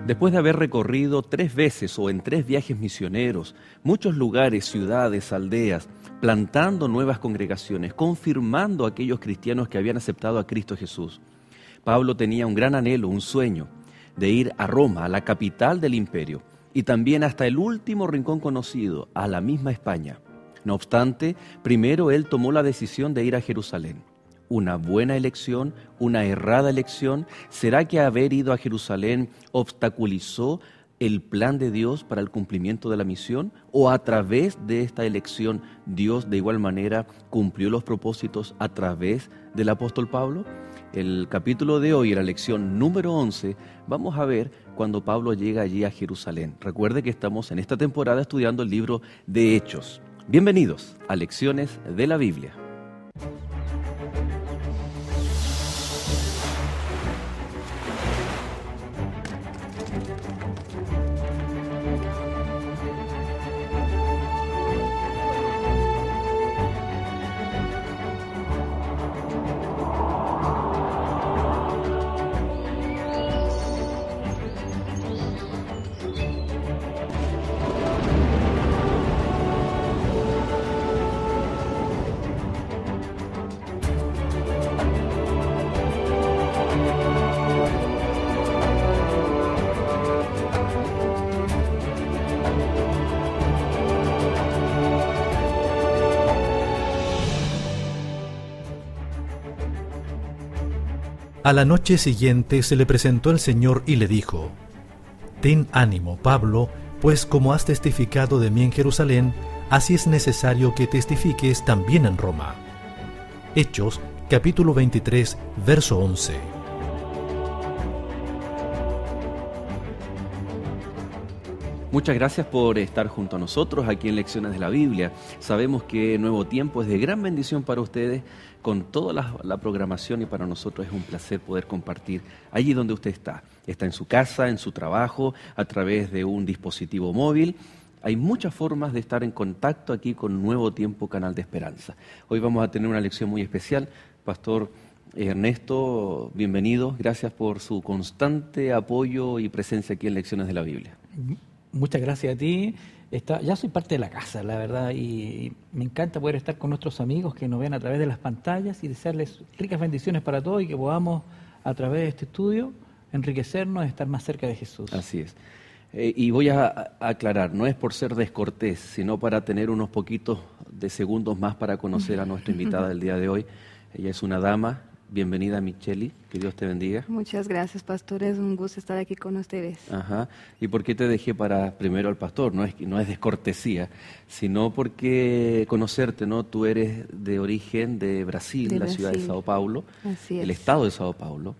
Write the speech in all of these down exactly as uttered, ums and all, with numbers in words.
Después de haber recorrido tres veces o en tres viajes misioneros, muchos lugares, ciudades, aldeas, plantando nuevas congregaciones, confirmando a aquellos cristianos que habían aceptado a Cristo Jesús, Pablo tenía un gran anhelo, un sueño, de ir a Roma, a la capital del imperio, y también hasta el último rincón conocido, a la misma España. No obstante, primero él tomó la decisión de ir a Jerusalén. ¿Una buena elección? ¿Una errada elección? ¿Será que haber ido a Jerusalén obstaculizó el plan de Dios para el cumplimiento de la misión? ¿O a través de esta elección Dios de igual manera cumplió los propósitos a través del apóstol Pablo? El capítulo de hoy, la lección número once, vamos a ver cuando Pablo llega allí a Jerusalén. Recuerde que estamos en esta temporada estudiando el libro de Hechos. Bienvenidos a Lecciones de la Biblia. A la noche siguiente se le presentó el Señor y le dijo: «Ten ánimo, Pablo, pues como has testificado de mí en Jerusalén, así es necesario que testifiques también en Roma». Hechos, capítulo veintitrés, verso once. Muchas gracias por estar junto a nosotros aquí en Lecciones de la Biblia. Sabemos que Nuevo Tiempo es de gran bendición para ustedes con toda la, la programación, y para nosotros es un placer poder compartir allí donde usted está. Está en su casa, en su trabajo, a través de un dispositivo móvil. Hay muchas formas de estar en contacto aquí con Nuevo Tiempo, Canal de Esperanza. Hoy vamos a tener una lección muy especial. Pastor Ernesto, bienvenido. Gracias por su constante apoyo y presencia aquí en Lecciones de la Biblia. Muchas gracias a ti. Está, ya soy parte de la casa, la verdad, y me encanta poder estar con nuestros amigos que nos ven a través de las pantallas y desearles ricas bendiciones para todos y que podamos, a través de este estudio, enriquecernos y estar más cerca de Jesús. Así es. Eh, y voy a, a aclarar, no es por ser descortés, sino para tener unos poquitos de segundos más para conocer a nuestra invitada del día de hoy. Ella es una dama. Bienvenida, Micheli, que Dios te bendiga. Muchas gracias, pastor, es un gusto estar aquí con ustedes. Ajá. ¿Y por qué te dejé para primero al pastor? No es, no es descortesía, sino porque conocerte, ¿no? Tú eres de origen de Brasil, de la Brasil. ciudad de Sao Paulo, Así el es. estado de Sao Paulo.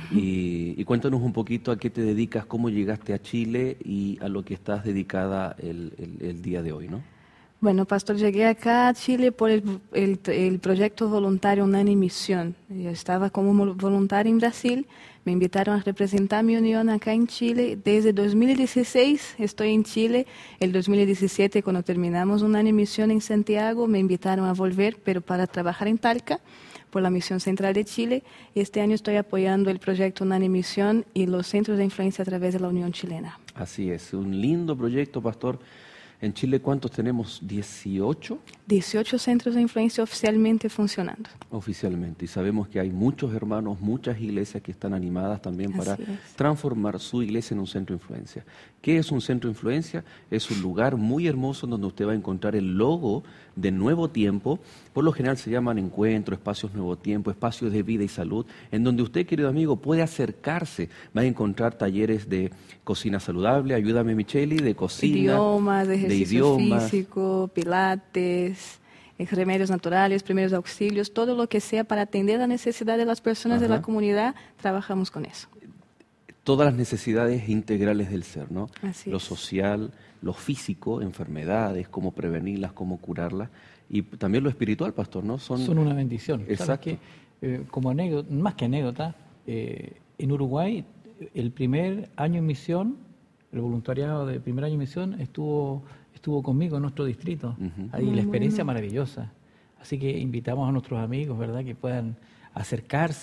Y, y cuéntanos un poquito a qué te dedicas, cómo llegaste a Chile y a lo que estás dedicada el, el, el día de hoy, ¿no? Bueno, pastor, llegué acá a Chile por el, el, el proyecto voluntario Unánime Misión. Yo estaba como voluntaria en Brasil, me invitaron a representar mi unión acá en Chile. Desde dos mil dieciséis estoy en Chile. El dos mil diecisiete, cuando terminamos Unánime Misión en Santiago, me invitaron a volver, pero para trabajar en Talca, por la Misión Central de Chile. Este año estoy apoyando el proyecto Unánime Misión y los centros de influencia a través de la Unión Chilena. Así es, un lindo proyecto, pastor. En Chile, ¿cuántos tenemos? ¿dieciocho? dieciocho centros de influencia oficialmente funcionando. Oficialmente. Y sabemos que hay muchos hermanos, muchas iglesias que están animadas también para transformar su iglesia en un centro de influencia. ¿Qué es un centro de influencia? Es un lugar muy hermoso donde usted va a encontrar el logo de Nuevo Tiempo. Por lo general se llaman encuentros, espacios Nuevo Tiempo, espacios de vida y salud, en donde usted, querido amigo, puede acercarse. Va a encontrar talleres de cocina saludable, ayúdame Micheli, de cocina, idiomas, de ejercicio de idiomas, físico, pilates, remedios naturales, primeros auxilios, todo lo que sea para atender la necesidad de las personas Ajá. de la comunidad, trabajamos con eso. Todas las necesidades integrales del ser, ¿no? Así lo es. social, lo físico, enfermedades, cómo prevenirlas, cómo curarlas, y también lo espiritual, pastor, ¿no? Son, Son una bendición. Exacto. ¿Sabes qué? Eh, como anécdota, más que anécdota, eh, en Uruguay, el primer año en misión, el voluntariado de primer año en misión estuvo, estuvo conmigo en nuestro distrito. Uh-huh. Ahí Muy la experiencia bueno. Maravillosa. Así que invitamos a nuestros amigos, ¿verdad?, que puedan acercarse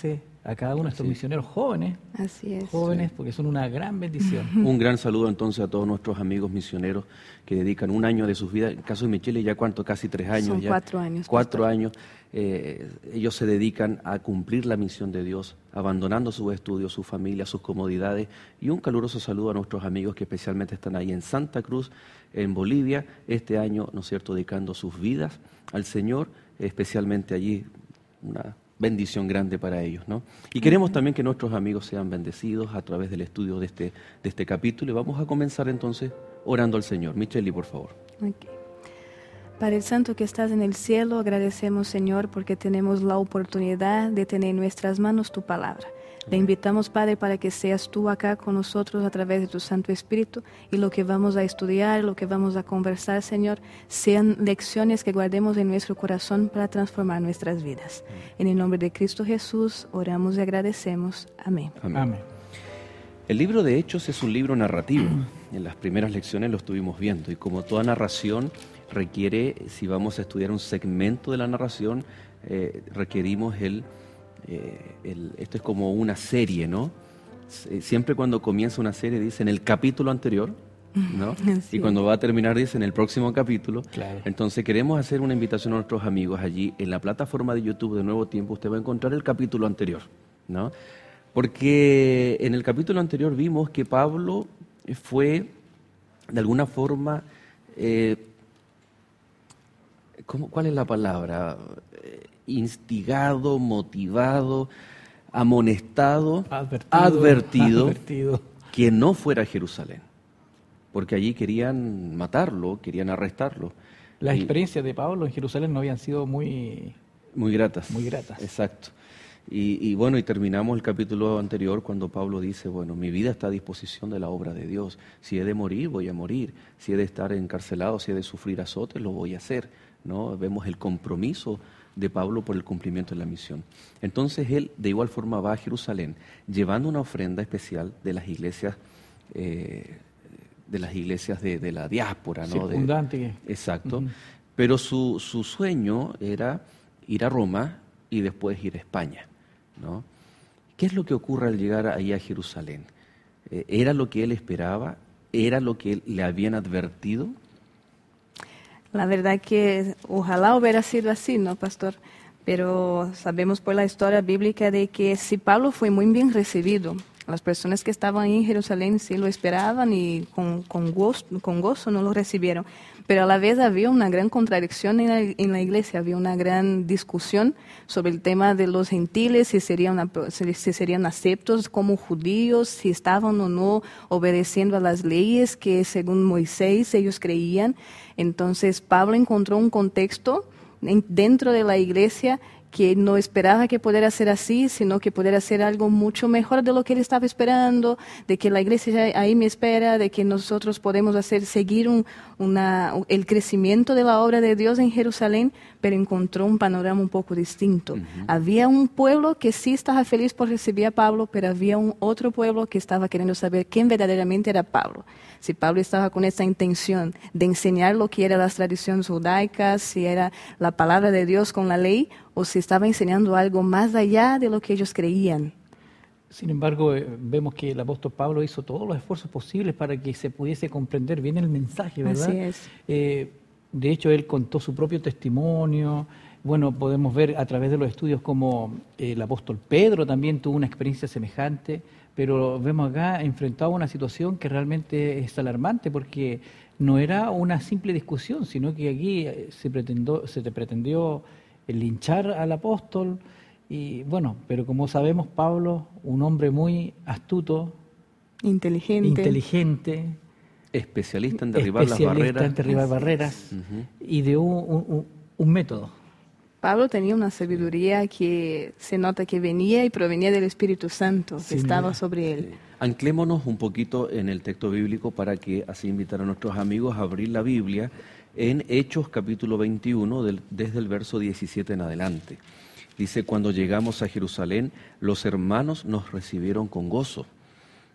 a cada uno de estos Sí. misioneros jóvenes, Así es. jóvenes, porque son una gran bendición. Un gran saludo entonces a todos nuestros amigos misioneros que dedican un año de sus vidas. En el caso de Michelle, ya cuánto, casi tres años. Son ya. cuatro años, Cuatro pastor. años. Eh, ellos se dedican a cumplir la misión de Dios, abandonando sus estudios, su familia, sus comodidades. Y un caluroso saludo a nuestros amigos que especialmente están ahí en Santa Cruz, en Bolivia, este año, ¿no es cierto?, dedicando sus vidas al Señor, especialmente allí una bendición grande para ellos, ¿no? Y queremos también que nuestros amigos sean bendecidos a través del estudio de este, de este capítulo. Y vamos a comenzar entonces orando al Señor. Micheli, por favor. Ok. Padre Santo que estás en el cielo, agradecemos, Señor, porque tenemos la oportunidad de tener en nuestras manos tu palabra. Le invitamos, Padre, para que seas tú acá con nosotros a través de tu Santo Espíritu, y lo que vamos a estudiar, lo que vamos a conversar, Señor, sean lecciones que guardemos en nuestro corazón para transformar nuestras vidas. En el nombre de Cristo Jesús, oramos y agradecemos. Amén. Amén. Amén. El libro de Hechos es un libro narrativo. En las primeras lecciones lo estuvimos viendo. Y como toda narración requiere, si vamos a estudiar un segmento de la narración, eh, requerimos el, eh, el... Esto es como una serie, ¿no? S- Siempre cuando comienza una serie dicen el capítulo anterior, ¿no? Así Y cuando va a terminar dicen el próximo capítulo. Claro. Entonces queremos hacer una invitación a nuestros amigos allí en la plataforma de YouTube de Nuevo Tiempo. Usted va a encontrar el capítulo anterior, ¿no? Porque en el capítulo anterior vimos que Pablo fue, de alguna forma, eh, ¿cómo, ¿cuál es la palabra? Eh, instigado, motivado, amonestado, Advertido, advertido advertido. que no fuera a Jerusalén, porque allí querían matarlo, querían arrestarlo. Las Y- experiencias de Pablo en Jerusalén no habían sido muy... Muy gratas. Muy gratas. Exacto. Y, y bueno, y terminamos el capítulo anterior cuando Pablo dice, bueno, mi vida está a disposición de la obra de Dios. Si he de morir, voy a morir. Si he de estar encarcelado, si he de sufrir azotes, lo voy a hacer, ¿no? Vemos el compromiso de Pablo por el cumplimiento de la misión. Entonces él de igual forma va a Jerusalén llevando una ofrenda especial de las iglesias, eh, de las iglesias de, de la diáspora, ¿no? De- circundante. que- Exacto. Ujú. Pero su, su sueño era ir a Roma y después ir a España, ¿no? ¿Qué es lo que ocurre al llegar ahí a Jerusalén? Eh, ¿Era lo que él esperaba? ¿Era lo que él- le habían advertido? La verdad que ojalá hubiera sido así, ¿no, pastor? Pero sabemos por la historia bíblica de que si Pablo fue muy bien recibido, las personas que estaban ahí en Jerusalén sí lo esperaban y con, con, gozo, con gozo no lo recibieron. Pero a la vez había una gran contradicción en la, en la iglesia, había una gran discusión sobre el tema de los gentiles, si serían, si, si serían aceptos como judíos, si estaban o no obedeciendo a las leyes que según Moisés ellos creían. Entonces Pablo encontró un contexto en- dentro de la iglesia que no esperaba que pudiera ser así, sino que pudiera ser algo mucho mejor de lo que él estaba esperando, de que la iglesia ya ahí me espera, de que nosotros podemos hacer seguir un, una, el crecimiento de la obra de Dios en Jerusalén, pero encontró un panorama un poco distinto. Ujú. Había un pueblo que sí estaba feliz por recibir a Pablo, pero había un otro pueblo que estaba queriendo saber quién verdaderamente era Pablo. Si Pablo estaba con esa intención de enseñar lo que eran las tradiciones judaicas, si era la palabra de Dios con la ley, o si estaba enseñando algo más allá de lo que ellos creían. Sin embargo, eh, vemos que el apóstol Pablo hizo todos los esfuerzos posibles para que se pudiese comprender bien el mensaje, ¿verdad? Así es. Eh, de hecho, él contó su propio testimonio. Bueno, podemos ver a través de los estudios cómo eh, el apóstol Pedro también tuvo una experiencia semejante, pero vemos acá enfrentado a una situación que realmente es alarmante porque no era una simple discusión, sino que aquí eh, se pretendió, se te pretendió eh, linchar al apóstol. Y bueno, pero como sabemos, Pablo, un hombre muy astuto, Inteligente. inteligente, Especialista en derribar las especialista barreras. en derribar Así es. barreras, Ujú. y de un, un- un- un método. Pablo tenía una sabiduría que se nota que venía y provenía del Espíritu Santo, que Sin estaba duda. sobre él. Sí. Anclémonos un poquito en el texto bíblico para que así invitar a nuestros amigos a abrir la Biblia en Hechos capítulo veintiuno, del- desde el verso diecisiete en adelante. Dice, cuando llegamos a Jerusalén, los hermanos nos recibieron con gozo.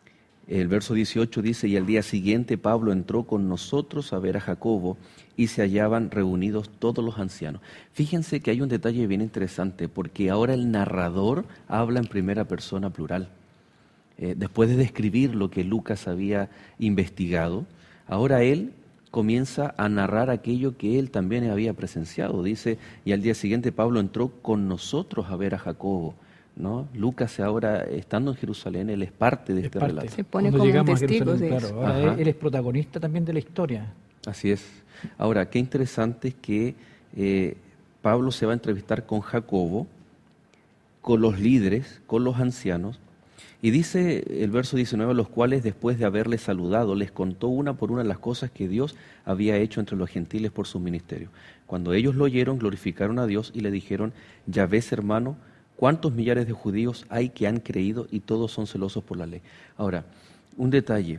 El verso dieciocho dice, y al día siguiente Pablo entró con nosotros a ver a Jacobo y se hallaban reunidos todos los ancianos. Fíjense que hay un detalle bien interesante, porque ahora el narrador habla en primera persona plural. Eh, después de describir lo que Lucas había investigado, ahora él comienza a narrar aquello que él también había presenciado. Dice, y al día siguiente Pablo entró con nosotros a ver a Jacobo, ¿no? Lucas ahora, estando en Jerusalén, él es parte de Es este parte. relato. Se pone Cuando como un llegamos a testigo Jerusalén, de claro, eso. ahora Ajá. él, él es protagonista también de la historia. Así es. Ahora, qué interesante es que eh, Pablo se va a entrevistar con Jacobo, con los líderes, con los ancianos, y dice el verso diecinueve, los cuales después de haberles saludado, les contó una por una las cosas que Dios había hecho entre los gentiles por su ministerio. Cuando ellos lo oyeron, glorificaron a Dios y le dijeron, ya ves, hermano, cuántos millares de judíos hay que han creído y todos son celosos por la ley. Ahora, un detalle,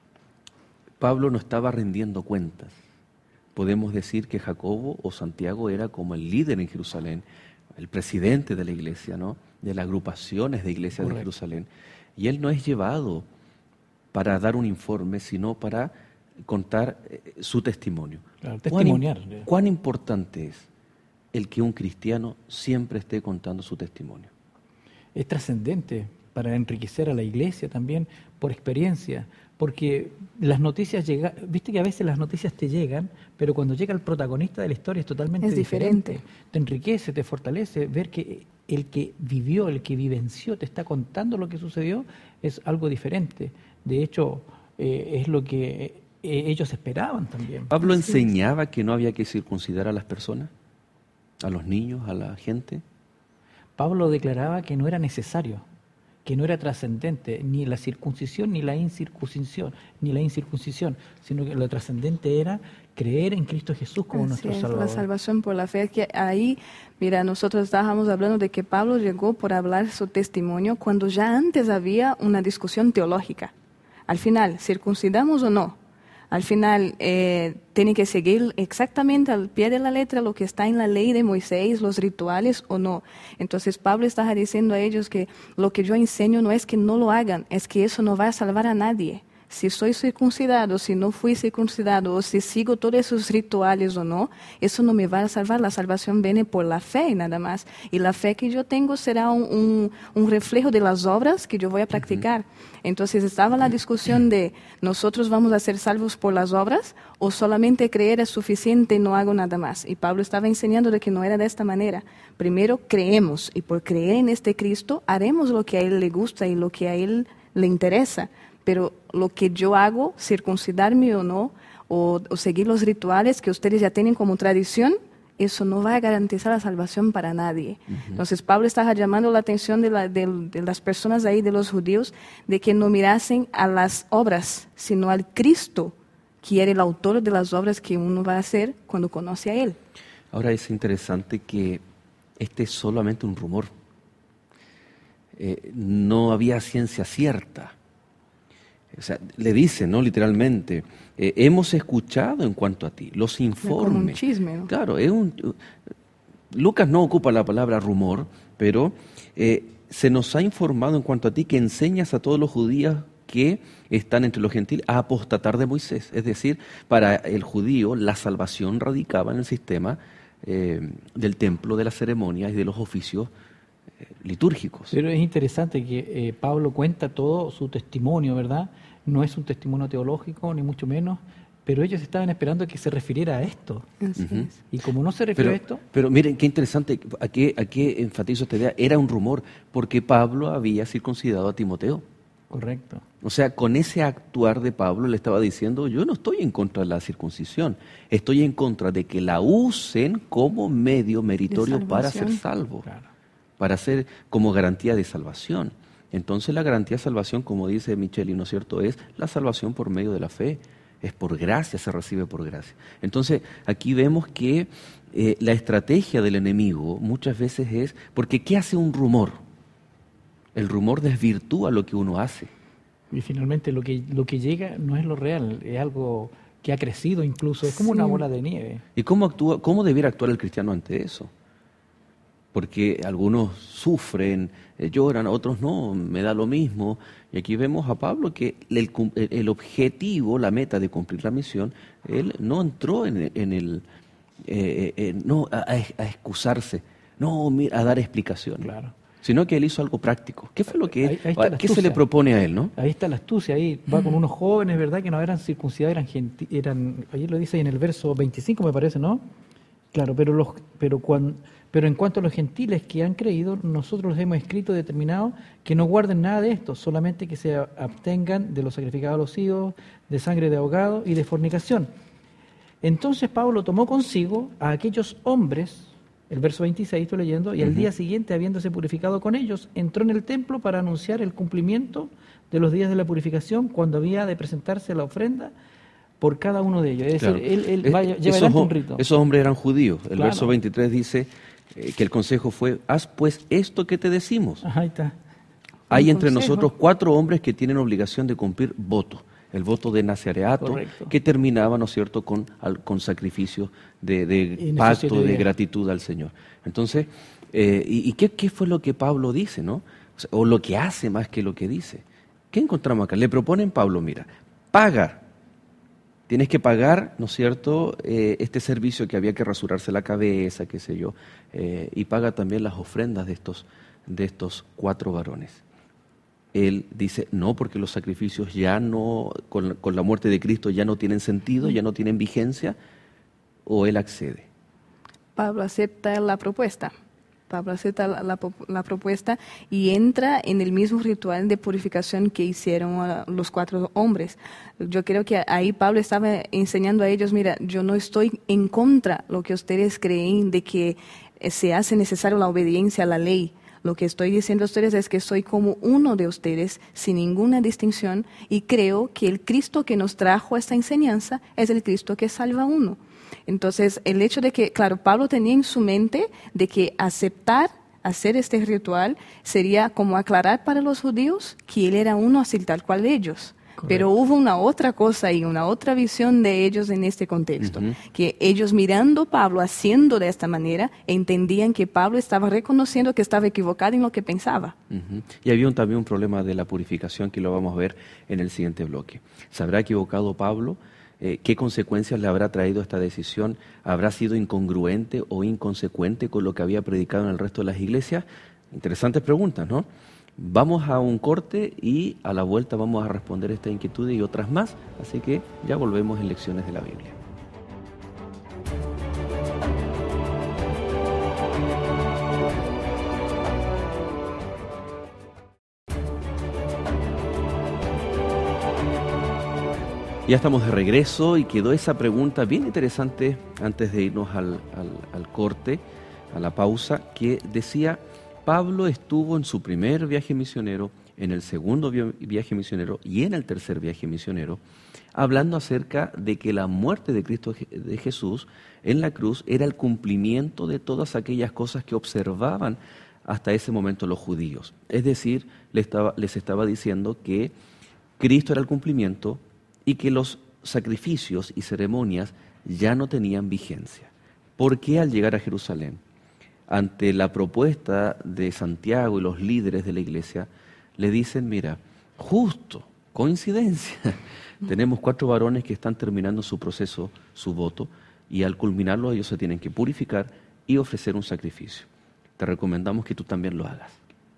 Pablo no estaba rindiendo cuentas. Podemos decir que Jacobo o Santiago era como el líder en Jerusalén, el presidente de la iglesia, ¿no? De las agrupaciones de iglesias Correcto. de Jerusalén. Y él no es llevado para dar un informe, sino para contar eh, su testimonio. Claro, ¿Cuán, testimoniar. ¿Cuán importante es el que un cristiano siempre esté contando su testimonio? Es trascendente para enriquecer a la iglesia también por experiencia, porque las noticias llegan, viste que a veces las noticias te llegan, pero cuando llega el protagonista de la historia es totalmente Es diferente. diferente. Te enriquece, te fortalece, ver que el que vivió, el que vivenció, te está contando lo que sucedió, es algo diferente. De hecho, eh, es lo que eh, ellos esperaban también. ¿Pablo Así es. enseñaba que no había que circuncidar a las personas, a los niños, a la gente? Pablo declaraba que no era necesario, que no era trascendente ni la circuncisión ni la incircuncisión, ni la incircuncisión, sino que lo trascendente era creer en Cristo Jesús como Así nuestro es, Salvador. la salvación por la fe. Que ahí, mira, nosotros estábamos hablando de que Pablo llegó por hablar su testimonio cuando ya antes había una discusión teológica. Al final, ¿circuncidamos o no? Al final, eh, tiene que seguir exactamente al pie de la letra lo que está en la ley de Moisés, los rituales o no. Entonces, Pablo estaba diciendo a ellos que lo que yo enseño no es que no lo hagan, es que eso no va a salvar a nadie. Si soy circuncidado, si no fui circuncidado, o si sigo todos esos rituales o no, eso no me va a salvar. La salvación viene por la fe nada más. Y la fe que yo tengo será un, un, un reflejo de las obras que yo voy a practicar. Uh-huh. Entonces estaba la discusión de, ¿nosotros vamos a ser salvos por las obras o solamente creer es suficiente y no hago nada más? Y Pablo estaba enseñando de que no era de esta manera. Primero creemos y por creer en este Cristo haremos lo que a Él le gusta y lo que a Él le interesa. Pero lo que yo hago, circuncidarme o no, o, o seguir los rituales que ustedes ya tienen como tradición, eso no va a garantizar la salvación para nadie. Uh-huh. Entonces Pablo estaba llamando la atención de, la, de, de las personas ahí, de los judíos, de que no mirasen a las obras, sino al Cristo, que era el autor de las obras que uno va a hacer cuando conoce a Él. Ahora es interesante que este es solamente un rumor. Eh, no había ciencia cierta. O sea, le dice, ¿no? Literalmente, eh, hemos escuchado en cuanto a ti, los informes. Como un chisme, ¿no? Claro, es un, Lucas no ocupa la palabra rumor, pero eh, se nos ha informado en cuanto a ti que enseñas a todos los judíos que están entre los gentiles a apostatar de Moisés. Es decir, para el judío la salvación radicaba en el sistema eh, del templo, de las ceremonias y de los oficios eh, litúrgicos. Pero es interesante que eh, Pablo cuenta todo su testimonio, ¿verdad? No es un testimonio teológico, ni mucho menos, pero ellos estaban esperando que se refiriera a esto. Así Ujú. es. Y como no se refirió Pero, a esto, pero miren, qué interesante, ¿a qué, a qué enfatizo esta idea? Era un rumor, porque Pablo había circuncidado a Timoteo. correcto. O sea, con ese actuar de Pablo le estaba diciendo, yo no estoy en contra de la circuncisión, estoy en contra de que la usen como medio meritorio para ser salvación. salvo, Claro. para ser como garantía de salvación. Entonces la garantía de salvación, como dice Micheli, ¿no es cierto?, es la salvación por medio de la fe, es por gracia, se recibe por gracia. Entonces aquí vemos que eh, la estrategia del enemigo muchas veces es, porque ¿qué hace un rumor? El rumor desvirtúa lo que uno hace. Y finalmente lo que, lo que llega no es lo real, es algo que ha crecido incluso, es como Sí. una bola de nieve. ¿Y cómo actúa, cómo debiera actuar el cristiano ante eso? porque algunos sufren, eh, lloran, otros no, me da lo mismo. Y aquí vemos a Pablo que el, el objetivo, la meta de cumplir la misión, él no entró en, en el, eh, eh, no a, a excusarse, no a dar explicaciones. Claro. Sino que él hizo algo práctico. ¿Qué fue lo que ahí, ahí ¿qué se le propone a él, no? Ahí está la astucia, ahí va con unos jóvenes, ¿verdad? Que no eran circuncidados, eran, genti eran ayer lo dice ahí en el verso veinticinco, me parece, ¿no? Claro, pero los pero cuando pero en cuanto a los gentiles que han creído, nosotros los hemos escrito determinado que no guarden nada de esto, solamente que se abstengan de los sacrificados a los ídolos, de sangre de ahogado y de fornicación. Entonces Pablo tomó consigo a aquellos hombres, el verso veintiséis estoy leyendo, y al uh-huh. día siguiente, habiéndose purificado con ellos, entró en el templo para anunciar el cumplimiento de los días de la purificación, cuando había de presentarse la ofrenda por cada uno de ellos. Es claro. decir, él, él va, es, lleva esos, un rito. Esos hombres eran judíos. El claro. verso veintitrés dice eh, que el consejo fue, haz pues esto que te decimos. Ajá, ahí está. Hay entre consejo. nosotros cuatro hombres que tienen obligación de cumplir voto. El voto de nazareato, Correcto. que terminaba, ¿no es cierto?, con, al, con sacrificio de, de pacto, de gratitud al Señor. Entonces, eh, ¿y, y qué, qué fue lo que Pablo dice, no? O, sea, o lo que hace más que lo que dice. ¿Qué encontramos acá? Le proponen Pablo, mira, paga. Tienes que pagar, ¿no es cierto?, eh, este servicio que había que rasurarse la cabeza, qué sé yo, eh, y paga también las ofrendas de estos, de estos cuatro varones. Él dice, no, porque los sacrificios ya no, con, con la muerte de Cristo ya no tienen sentido, ya no tienen vigencia, o él accede. Pablo acepta la propuesta. Pablo acepta la, la, la propuesta y entra en el mismo ritual de purificación que hicieron uh, los cuatro hombres. Yo creo que ahí Pablo estaba enseñando a ellos, mira, yo no estoy en contra de lo que ustedes creen de que se hace necesario la obediencia a la ley. Lo que estoy diciendo a ustedes es que soy como uno de ustedes, sin ninguna distinción, y creo que el Cristo que nos trajo esta enseñanza es el Cristo que salva a uno. Entonces, el hecho de que, claro, Pablo tenía en su mente de que aceptar hacer este ritual sería como aclarar para los judíos que él era uno así tal cual de ellos. Correcto. Pero hubo una otra cosa y una otra visión de ellos en este contexto, uh-huh. que ellos mirando a Pablo haciendo de esta manera, entendían que Pablo estaba reconociendo que estaba equivocado en lo que pensaba. Uh-huh. Y había un, también un problema de la purificación que lo vamos a ver en el siguiente bloque. ¿Se habrá equivocado Pablo? Eh, ¿Qué consecuencias le habrá traído esta decisión? ¿Habrá sido incongruente o inconsecuente con lo que había predicado en el resto de las iglesias? Interesantes preguntas, ¿no? Vamos a un corte y a la vuelta vamos a responder esta inquietud y otras más, así que ya volvemos en Lecciones de la Biblia. Ya estamos de regreso y quedó esa pregunta bien interesante antes de irnos al, al, al corte, a la pausa, que decía... Pablo estuvo en su primer viaje misionero, en el segundo viaje misionero y en el tercer viaje misionero, hablando acerca de que la muerte de Cristo de Jesús en la cruz era el cumplimiento de todas aquellas cosas que observaban hasta ese momento los judíos. Es decir, les estaba, les estaba diciendo que Cristo era el cumplimiento y que los sacrificios y ceremonias ya no tenían vigencia. ¿Por qué al llegar a Jerusalén? Ante la propuesta de Santiago y los líderes de la iglesia, le dicen, mira, justo, coincidencia, tenemos cuatro varones que están terminando su proceso, su voto, y al culminarlo ellos se tienen que purificar y ofrecer un sacrificio. Te recomendamos que tú también lo hagas.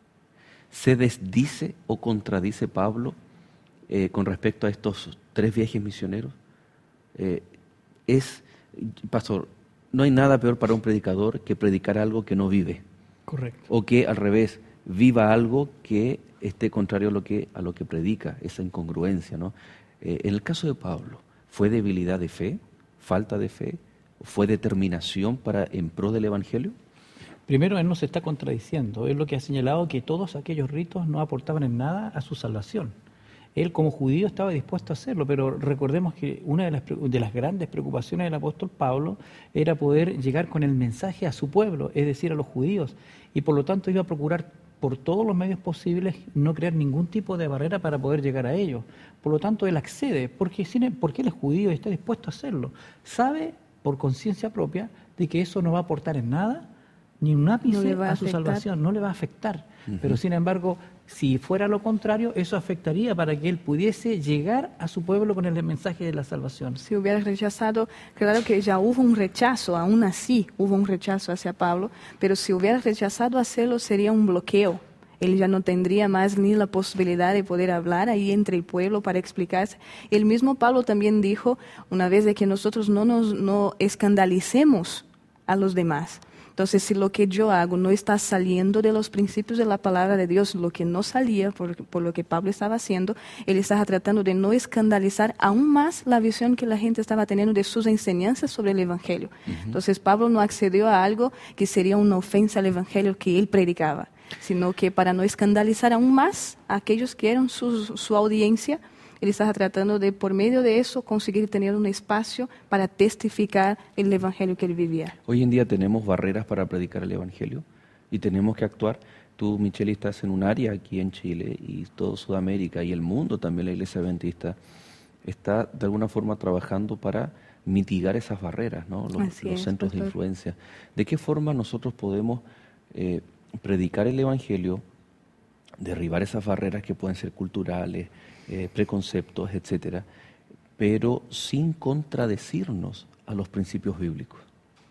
¿Se desdice o contradice Pablo eh, con respecto a estos tres viajes misioneros? Eh, es, pastor, no hay nada peor para un predicador que predicar algo que no vive. Correcto. O que al revés, viva algo que esté contrario a lo que, a lo que predica, esa incongruencia, ¿no? Eh, en el caso de Pablo, ¿fue debilidad de fe? ¿Falta de fe? ¿Fue determinación para en pro del Evangelio? Primero, él no se está contradiciendo. Él lo que ha señalado que todos aquellos ritos no aportaban en nada a su salvación. Él como judío estaba dispuesto a hacerlo, pero recordemos que una de las, de las grandes preocupaciones del apóstol Pablo era poder llegar con el mensaje a su pueblo, es decir, a los judíos, y por lo tanto iba a procurar por todos los medios posibles no crear ningún tipo de barrera para poder llegar a ellos. Por lo tanto, él accede, porque, porque él es judío y está dispuesto a hacerlo. Sabe por conciencia propia de que eso no va a aportar en nada ni un ápice No le va a a su afectar. salvación, no le va a afectar. Ujú. Pero sin embargo, si fuera lo contrario, eso afectaría para que él pudiese llegar a su pueblo con el mensaje de la salvación. Si hubiera rechazado, claro que ya hubo un rechazo, aún así hubo un rechazo hacia Pablo, pero si hubiera rechazado hacerlo sería un bloqueo. Él ya no tendría más ni la posibilidad de poder hablar ahí entre el pueblo para explicarse. El mismo Pablo también dijo una vez de que nosotros no nos no escandalicemos a los demás. Entonces, si lo que yo hago no está saliendo de los principios de la palabra de Dios, lo que no salía por, por lo que Pablo estaba haciendo, él estaba tratando de no escandalizar aún más la visión que la gente estaba teniendo de sus enseñanzas sobre el Evangelio. Uh-huh. Entonces, Pablo no accedió a algo que sería una ofensa al Evangelio que él predicaba, sino que para no escandalizar aún más a aquellos que eran su, su audiencia, él estaba tratando de, por medio de eso, conseguir tener un espacio para testificar el Evangelio que él vivía. Hoy en día tenemos barreras para predicar el Evangelio y tenemos que actuar. Tú, Michelle, estás en un área aquí en Chile y todo Sudamérica y el mundo también, la Iglesia Adventista, está de alguna forma trabajando para mitigar esas barreras, ¿no? Los, los es, centros pastor. de influencia. ¿De qué forma nosotros podemos eh, predicar el Evangelio, derribar esas barreras que pueden ser culturales, Eh, preconceptos, etcétera, pero sin contradecirnos a los principios bíblicos?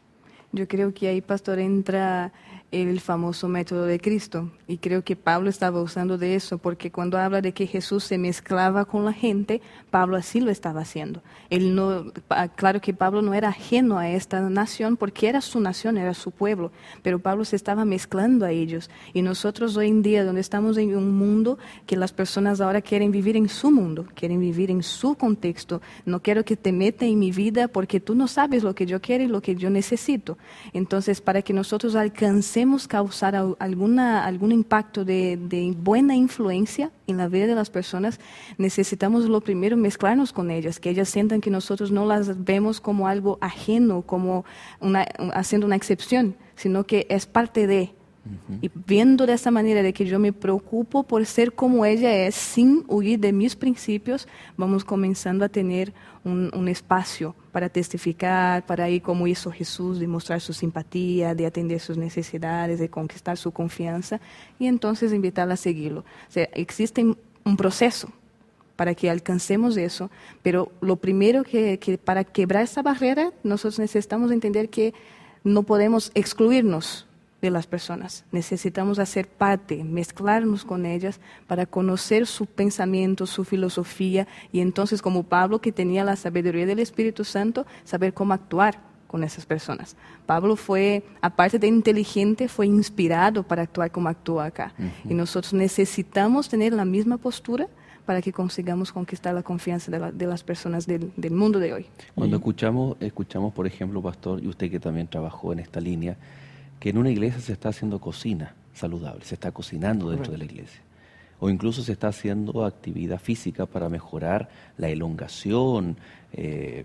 Yo creo que ahí, pastor, entra el famoso método de Cristo. Y creo que Pablo estaba usando de eso, porque cuando habla de que Jesús se mezclaba con la gente, Pablo así lo estaba haciendo. Él no, claro que Pablo no era ajeno a esta nación, porque era su nación, era su pueblo, pero Pablo se estaba mezclando a ellos. Y nosotros hoy en día, donde estamos en un mundo que las personas ahora quieren vivir en su mundo, quieren vivir en su contexto. No quiero que te meta en mi vida porque tú no sabes lo que yo quiero y lo que yo necesito. Entonces, para que nosotros alcancemos causar alguna, algún impacto de, de buena influencia en la vida de las personas, necesitamos lo primero mezclarnos con ellas, que ellas sientan que nosotros no las vemos como algo ajeno, como una, haciendo una excepción, sino que es parte de. Uh-huh. Y viendo de esa manera de que yo me preocupo por ser como ella es, sin huir de mis principios, vamos comenzando a tener un, un espacio para testificar, para ir como hizo Jesús, de mostrar su simpatía, de atender sus necesidades, de conquistar su confianza y entonces invitarla a seguirlo. O sea, existe un proceso para que alcancemos eso, pero lo primero que, que para quebrar esa barrera, nosotros necesitamos entender que no podemos excluirnos de las personas. Necesitamos hacer parte, mezclarnos con ellas para conocer su pensamiento, su filosofía y entonces, como Pablo, que tenía la sabiduría del Espíritu Santo, saber cómo actuar con esas personas. Pablo fue, aparte de inteligente, fue inspirado para actuar como actúa acá. Uh-huh. Y nosotros necesitamos tener la misma postura para que consigamos conquistar la confianza de, la, de las personas del, del mundo de hoy. Cuando escuchamos, escuchamos, por ejemplo, pastor, y usted que también trabajó en esta línea, que en una iglesia se está haciendo cocina saludable, se está cocinando dentro de la iglesia. O incluso se está haciendo actividad física para mejorar la elongación, eh,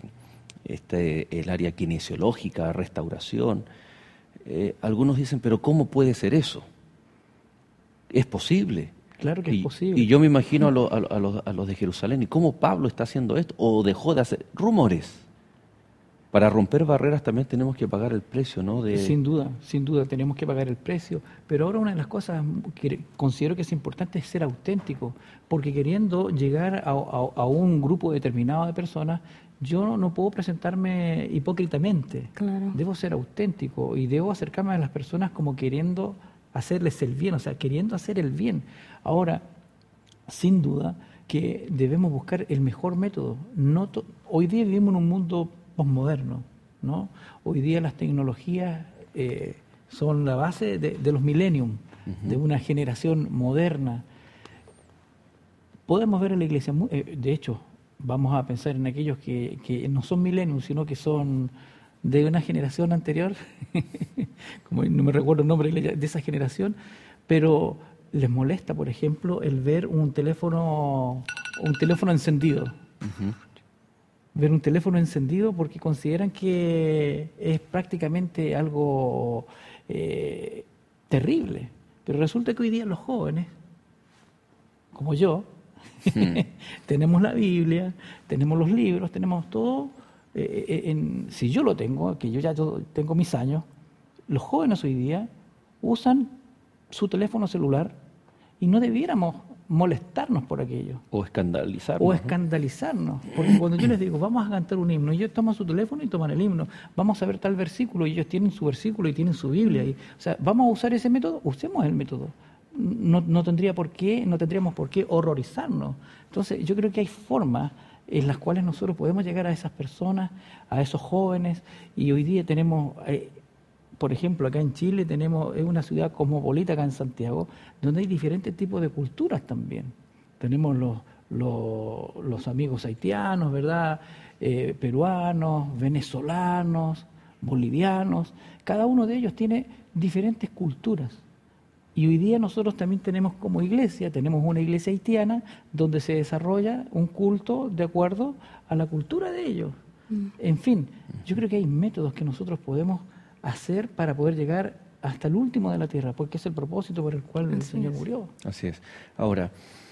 este, el área kinesiológica, restauración. Eh, algunos dicen, pero ¿cómo puede ser eso? Es posible. Claro que y, es posible. Y yo me imagino a, lo, a, a, los, a los de Jerusalén, ¿y cómo Pablo está haciendo esto? ¿O dejó de hacer? Rumores. Para romper barreras también tenemos que pagar el precio, ¿no? De... Sin duda, sin duda tenemos que pagar el precio. Pero ahora una de las cosas que considero que es importante es ser auténtico, porque queriendo llegar a, a, a un grupo determinado de personas, yo no puedo presentarme hipócritamente. Claro. Debo ser auténtico y debo acercarme a las personas como queriendo hacerles el bien, o sea, queriendo hacer el bien. Ahora, sin duda que debemos buscar el mejor método. No to- Hoy día vivimos en un mundo posmoderno, ¿no? Hoy día las tecnologías eh, son la base de, de los millennium, uh-huh. de una generación moderna. Podemos ver en la iglesia, eh, de hecho, vamos a pensar en aquellos que, que no son millennium, sino que son de una generación anterior, como no me recuerdo el nombre de esa generación, pero les molesta, por ejemplo, el ver un teléfono, un teléfono encendido. Uh-huh. Ver un teléfono encendido porque consideran que es prácticamente algo eh, terrible. Pero resulta que hoy día los jóvenes, como yo, hmm. tenemos la Biblia, tenemos los libros, tenemos todo. Eh, en, si yo lo tengo, que yo ya yo tengo mis años, Los jóvenes hoy día usan su teléfono celular y no debiéramos molestarnos por aquello. O escandalizarnos. O ¿no? escandalizarnos. Porque cuando yo les digo, vamos a cantar un himno, ellos toman su teléfono y toman el himno. Vamos a ver tal versículo, y ellos tienen su versículo y tienen su Biblia. Y, o sea, vamos a usar ese método, usemos el método. No, no, tendría por qué, no tendríamos por qué horrorizarnos. Entonces, yo creo que hay formas en las cuales nosotros podemos llegar a esas personas, a esos jóvenes, y hoy día tenemos... Eh, por ejemplo, acá en Chile tenemos, es una ciudad cosmopolita acá en Santiago, donde hay diferentes tipos de culturas también. Tenemos los, los, los amigos haitianos, ¿verdad? Eh, peruanos, venezolanos, bolivianos. Cada uno de ellos tiene diferentes culturas. Y hoy día nosotros también tenemos como iglesia, tenemos una iglesia haitiana donde se desarrolla un culto de acuerdo a la cultura de ellos. Mm. En fin, yo creo que hay métodos que nosotros podemos hacer para poder llegar hasta el último de la tierra, porque es el propósito por el cual el Así Señor es. murió. Así es. Ahora,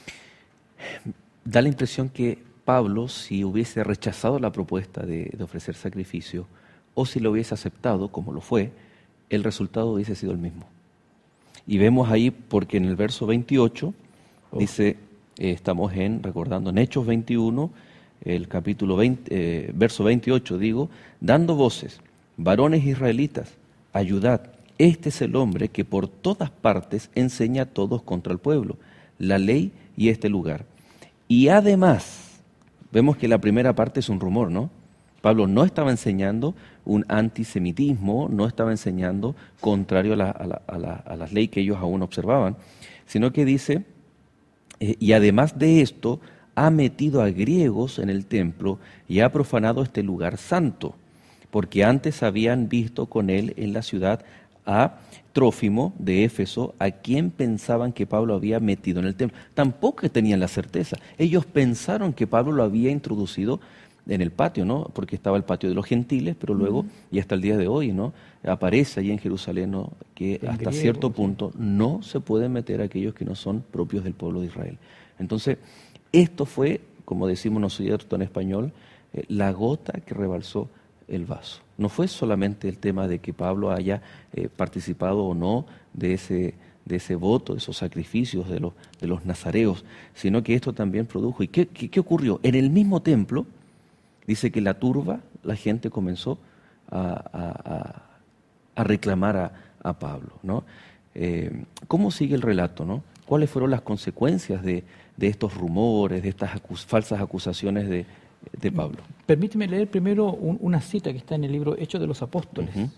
da la impresión que Pablo, si hubiese rechazado la propuesta de, de ofrecer sacrificio, o si lo hubiese aceptado, como lo fue, el resultado hubiese sido el mismo. Y vemos ahí, porque en el verso veintiocho, oh. dice, eh, estamos en, recordando, en Hechos veintiuno, el capítulo veinte, eh, verso veintiocho, digo, dando voces, varones israelitas, ayudad, este es el hombre que por todas partes enseña a todos contra el pueblo, la ley y este lugar. Y además, vemos que la primera parte es un rumor, ¿no? Pablo no estaba enseñando un antisemitismo, no estaba enseñando contrario a, la, a, la, a, la, a las leyes que ellos aún observaban, sino que dice, eh, y además de esto, ha metido a griegos en el templo y ha profanado este lugar santo, porque antes habían visto con él en la ciudad a Trófimo de Éfeso, a quien pensaban que Pablo había metido en el templo. Tampoco tenían la certeza. Ellos pensaron que Pablo lo había introducido en el patio, ¿no? Porque estaba el patio de los gentiles, pero luego, y hasta el día de hoy, ¿no? Aparece allí en Jerusalén, ¿no? Que en hasta griego, cierto sí. punto no se pueden meter aquellos que no son propios del pueblo de Israel. Entonces, esto fue, como decimos nosotros en español, eh, la gota que rebalsó el vaso. No fue solamente el tema de que Pablo haya eh, participado o no de ese, de ese voto, de esos sacrificios de los, de los nazareos, sino que esto también produjo. ¿Y qué, qué, qué ocurrió? En el mismo templo, dice que la turba, la gente comenzó a, a, a reclamar a, a Pablo, ¿no? Eh, ¿Cómo sigue el relato, no? ¿Cuáles fueron las consecuencias de, de estos rumores, de estas acus- falsas acusaciones de, de Pablo? Permíteme leer primero un, una cita que está en el libro Hechos de los Apóstoles, uh-huh.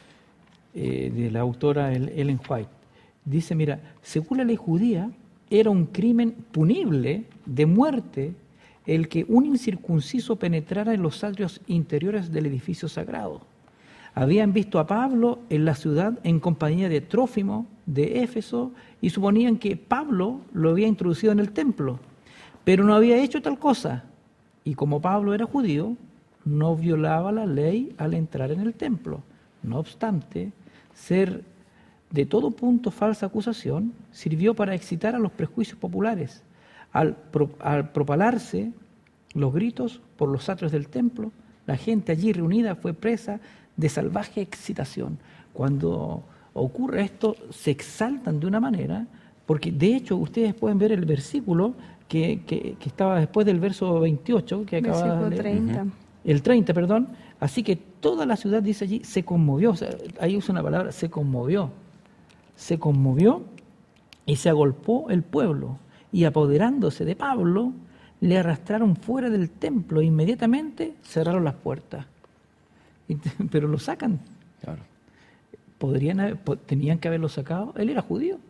eh, de la autora Ellen White. Dice, mira, según la ley judía, era un crimen punible de muerte el que un incircunciso penetrara en los atrios interiores del edificio sagrado. Habían visto a Pablo en la ciudad en compañía de Trófimo de Éfeso y suponían que Pablo lo había introducido en el templo, pero no había hecho tal cosa. Y como Pablo era judío, no violaba la ley al entrar en el templo. No obstante, ser de todo punto falsa acusación sirvió para excitar a los prejuicios populares. Al, pro, al propalarse los gritos por los atrios del templo, la gente allí reunida fue presa de salvaje excitación. Cuando ocurre esto, se exaltan de una manera, porque de hecho ustedes pueden ver el versículo que, que, que estaba después del verso veintiocho, que acaba de leer. treinta. Uh-huh. El treinta, perdón. Así que toda la ciudad, dice allí, se conmovió. O sea, ahí usa una palabra, se conmovió. Se conmovió y se agolpó el pueblo. Y apoderándose de Pablo, le arrastraron fuera del templo e inmediatamente cerraron las puertas. Y, pero lo sacan. Claro. Podrían haber, tenían que haberlo sacado. Él era judío.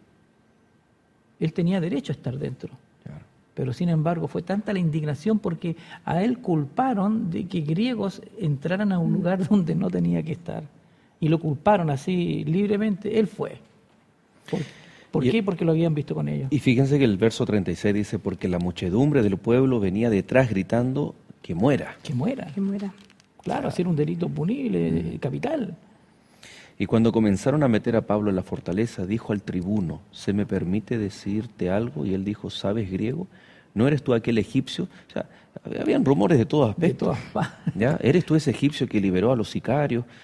Él tenía derecho a estar dentro. Claro. Pero sin embargo fue tanta la indignación porque a él culparon de que griegos entraran a un lugar donde no tenía que estar. Y lo culparon así libremente. Él fue. ¿Por, ¿por qué? Porque lo habían visto con ellos. Y fíjense que el verso treinta y seis dice, porque la muchedumbre del pueblo venía detrás gritando que muera. Que muera. Que muera. Claro, hacer un delito punible, mm. capital. Y cuando comenzaron a meter a Pablo en la fortaleza, dijo al tribuno, ¿se me permite decirte algo? Y él dijo, ¿sabes griego? ¿No eres tú aquel egipcio? O sea, habían rumores de todo aspecto. De todas partes. ¿Ya? ¿Eres tú ese egipcio que liberó a los sicarios?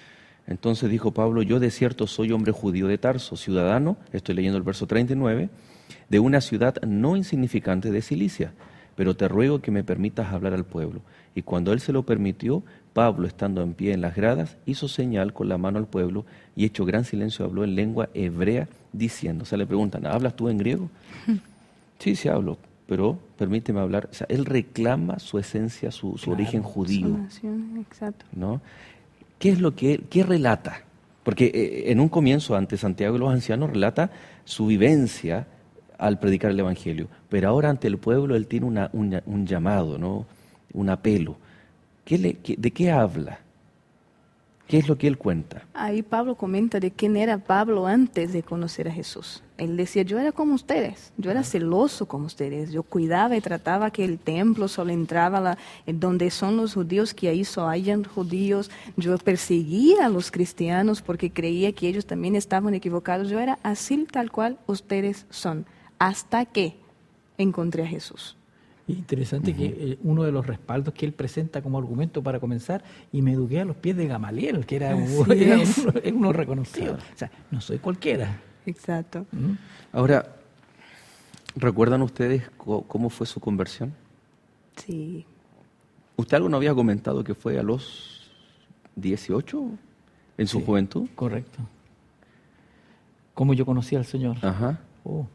Entonces dijo Pablo, yo de cierto soy hombre judío de Tarso, ciudadano, estoy leyendo el verso treinta y nueve, de una ciudad no insignificante de Cilicia, pero te ruego que me permitas hablar al pueblo. Y cuando él se lo permitió, Pablo, estando en pie en las gradas, hizo señal con la mano al pueblo y hecho gran silencio habló en lengua hebrea diciendo, o sea, le preguntan, ¿hablas tú en griego? Sí, sí hablo, pero permíteme hablar. O sea, él reclama su esencia, su, su Claro, origen judío, Su nación, exacto. ¿no? ¿Qué es lo que él, qué relata? Porque eh, en un comienzo, ante Santiago de los ancianos, relata su vivencia al predicar el Evangelio. Pero ahora ante el pueblo él tiene una, una, un llamado, ¿no? Un apelo. ¿Qué le, qué, ¿De qué habla? ¿Qué es lo que él cuenta? Ahí Pablo comenta de quién era Pablo antes de conocer a Jesús. Él decía, yo era como ustedes, yo era celoso como ustedes, yo cuidaba y trataba que el templo solo entraba la, donde son los judíos, que ahí solo hayan judíos. Yo perseguía a los cristianos porque creía que ellos también estaban equivocados. Yo era así tal cual ustedes son, hasta que encontré a Jesús. Interesante uh-huh. que eh, uno de los respaldos que él presenta como argumento para comenzar, y me eduqué a los pies de Gamaliel, que era, un, era uno, uno reconocido. Claro. O sea, no soy cualquiera. Exacto. ¿Mm? Ahora, ¿recuerdan ustedes cómo fue su conversión? Sí. ¿Usted algo no había comentado que fue a los dieciocho, en su sí, juventud? Correcto. ¿Cómo yo conocí al Señor? Ajá. Oh.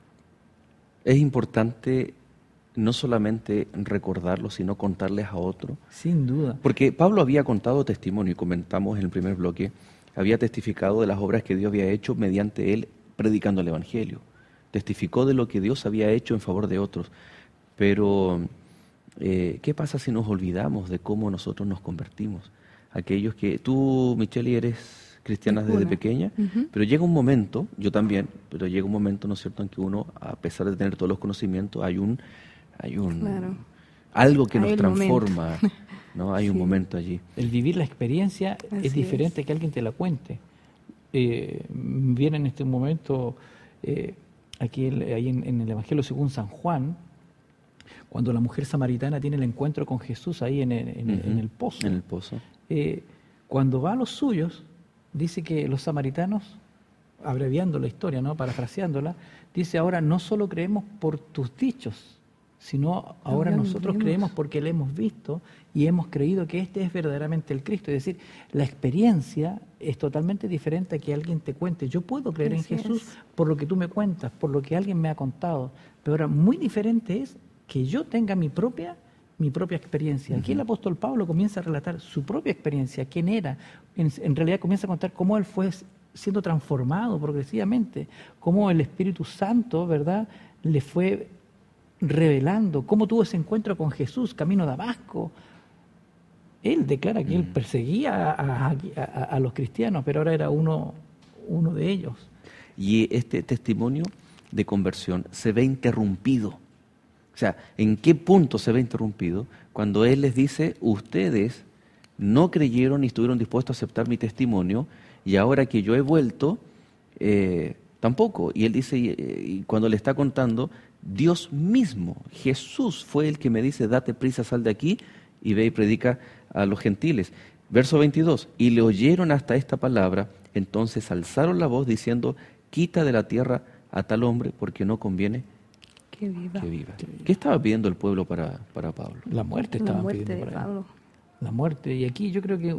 Es importante no solamente recordarlo, sino contarles a otro. Sin duda. Porque Pablo había contado testimonio, y comentamos en el primer bloque, había testificado de las obras que Dios había hecho mediante él predicando el Evangelio. Testificó de lo que Dios había hecho en favor de otros. Pero, eh, ¿qué pasa si nos olvidamos de cómo nosotros nos convertimos? Aquellos que... Tú, Michelle, eres cristiana desde pequeña, uh-huh. pero llega un momento, yo también, pero llega un momento, ¿no es cierto?, en que uno, a pesar de tener todos los conocimientos, hay un... Hay un claro. algo que hay nos transforma, ¿no? Hay sí. un momento allí. El vivir la experiencia Así es diferente es. que alguien te la cuente. Eh, viene en este momento, eh, aquí el, ahí en, en el Evangelio según San Juan, cuando la mujer samaritana tiene el encuentro con Jesús ahí en el, en, uh-huh. en el pozo. En el pozo. Eh, cuando va a los suyos, dice que los samaritanos, abreviando la historia, ¿no? Parafraseándola, dice, ahora no solo creemos por tus dichos, sino ahora no, nosotros vimos. creemos porque le hemos visto y hemos creído que este es verdaderamente el Cristo. Es decir, la experiencia es totalmente diferente a que alguien te cuente. Yo puedo creer Así en Jesús es. por lo que tú me cuentas, por lo que alguien me ha contado, pero ahora muy diferente es que yo tenga mi propia, mi propia experiencia. Uh-huh. Aquí el apóstol Pablo comienza a relatar su propia experiencia, quién era. En, en realidad comienza a contar cómo él fue siendo transformado progresivamente, cómo el Espíritu Santo, ¿verdad?, le fue revelando, cómo tuvo ese encuentro con Jesús, camino a Damasco. Él declara que mm. él perseguía a, a, a, a los cristianos, pero ahora era uno, uno de ellos. Y este testimonio de conversión se ve interrumpido. O sea, ¿en qué punto se ve interrumpido? Cuando él les dice, ustedes no creyeron ni estuvieron dispuestos a aceptar mi testimonio, y ahora que yo he vuelto, eh, tampoco. Y él dice, y, y cuando le está contando, Dios mismo, Jesús fue el que me dice, date prisa, sal de aquí y ve y predica a los gentiles. Verso veintidós, y le oyeron hasta esta palabra, entonces alzaron la voz diciendo, quita de la tierra a tal hombre porque no conviene que viva. Que viva. ¿Qué estaba pidiendo el pueblo para, para Pablo? La muerte estaba pidiendo de para Pablo. Él. La muerte. Y aquí yo creo que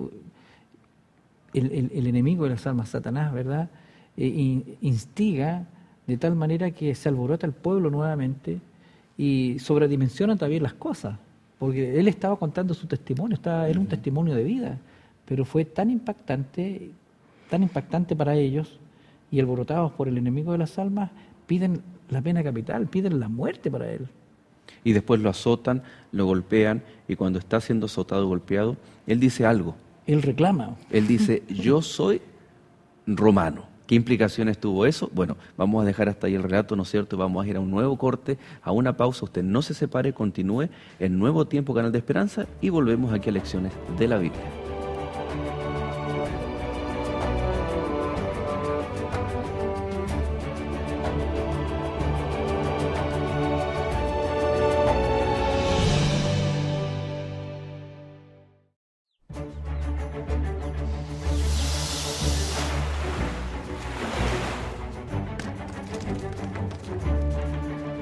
el, el, el enemigo de las almas, Satanás, ¿verdad?, eh, instiga de tal manera que se alborota el pueblo nuevamente y sobredimensiona también las cosas, porque él estaba contando su testimonio, estaba, era un testimonio de vida, pero fue tan impactante, tan impactante para ellos, y alborotados por el enemigo de las almas, piden la pena capital, piden la muerte para él. Y después lo azotan, lo golpean, y cuando está siendo azotado y golpeado, él dice algo. Él reclama. Él dice, yo soy romano. ¿Qué implicaciones tuvo eso? Bueno, vamos a dejar hasta ahí el relato, ¿no es cierto? Vamos a ir a un nuevo corte, a una pausa. Usted no se separe, continúe en Nuevo Tiempo, Canal de Esperanza, y volvemos aquí a Lecciones de la Biblia.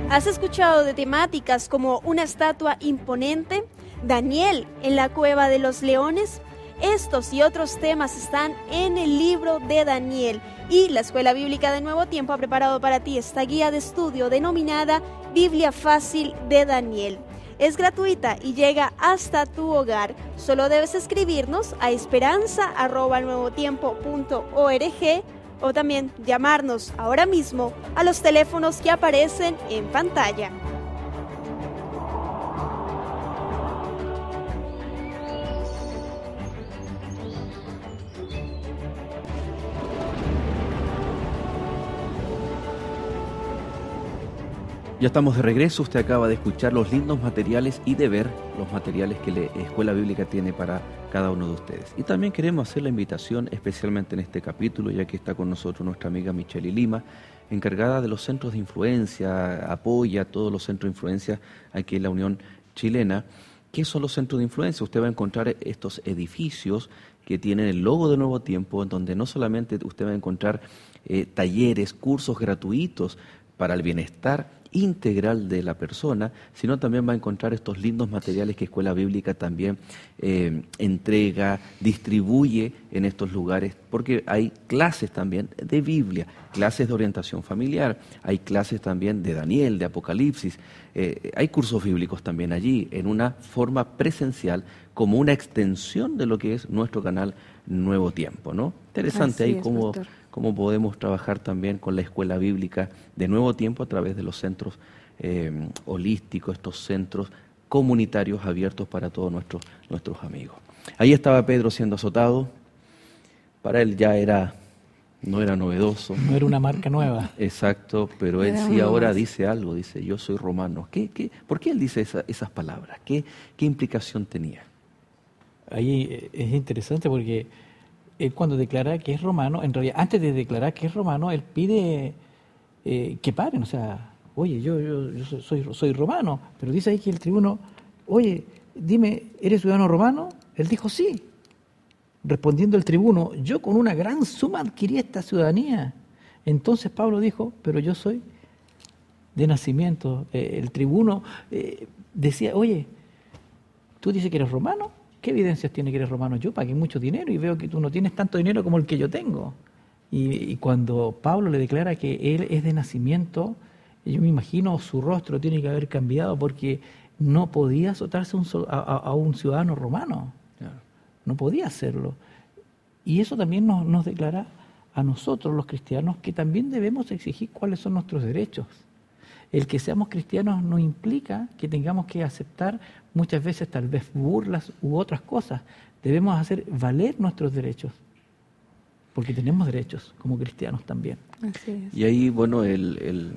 ¿Has escuchado de temáticas como una estatua imponente, Daniel en la cueva de los leones? Estos y otros temas están en el libro de Daniel, y la Escuela Bíblica de Nuevo Tiempo ha preparado para ti esta guía de estudio denominada Biblia Fácil de Daniel. Es gratuita y llega hasta tu hogar. Solo debes escribirnos a esperanza arroba nuevotiempo punto org o también llamarnos ahora mismo a los teléfonos que aparecen en pantalla. Ya estamos de regreso. Usted acaba de escuchar los lindos materiales y de ver los materiales que la Escuela Bíblica tiene para cada uno de ustedes. Y también queremos hacer la invitación, especialmente en este capítulo, ya que está con nosotros nuestra amiga Michelle Lima, encargada de los centros de influencia, apoya a todos los centros de influencia aquí en la Unión Chilena. ¿Qué son los centros de influencia? Usted va a encontrar estos edificios que tienen el logo de Nuevo Tiempo, en donde no solamente usted va a encontrar eh, talleres, cursos gratuitos para el bienestar integral de la persona, sino también va a encontrar estos lindos materiales que Escuela Bíblica también eh, entrega, distribuye en estos lugares, porque hay clases también de Biblia, clases de orientación familiar, hay clases también de Daniel, de Apocalipsis, eh, hay cursos bíblicos también allí, en una forma presencial, como una extensión de lo que es nuestro canal Nuevo Tiempo, ¿no? Interesante ahí cómo, cómo podemos trabajar también con la Escuela Bíblica de Nuevo Tiempo a través de los centros eh, holísticos, estos centros comunitarios abiertos para todos nuestros, nuestros amigos. Ahí estaba Pedro siendo azotado. Para él ya era, no era novedoso. No era una marca nueva. Exacto, pero él sí ahora dice algo, dice, yo soy romano. ¿Qué, qué, ¿Por qué él dice esa, esas palabras? ¿Qué, ¿Qué implicación tenía? Ahí es interesante porque él cuando declara que es romano, en realidad antes de declarar que es romano, él pide eh, que paren, o sea, oye, yo, yo, yo soy, soy romano, pero dice ahí que el tribuno, oye, dime, ¿eres ciudadano romano? Él dijo sí. Respondiendo el tribuno, yo con una gran suma adquirí esta ciudadanía. Entonces Pablo dijo, pero yo soy de nacimiento. Eh, el tribuno eh, decía, oye, ¿tú dices que eres romano? ¿Qué evidencias tiene que eres romano? Yo pagué mucho dinero y veo que tú no tienes tanto dinero como el que yo tengo. Y, y cuando Pablo le declara que él es de nacimiento, yo me imagino su rostro tiene que haber cambiado porque no podía azotarse un, a, a un ciudadano romano. Claro. No podía hacerlo. Y eso también nos, nos declara a nosotros los cristianos que también debemos exigir cuáles son nuestros derechos. El que seamos cristianos no implica que tengamos que aceptar muchas veces tal vez burlas u otras cosas. Debemos hacer valer nuestros derechos, porque tenemos derechos como cristianos también. Así es. Y ahí, bueno, el, el,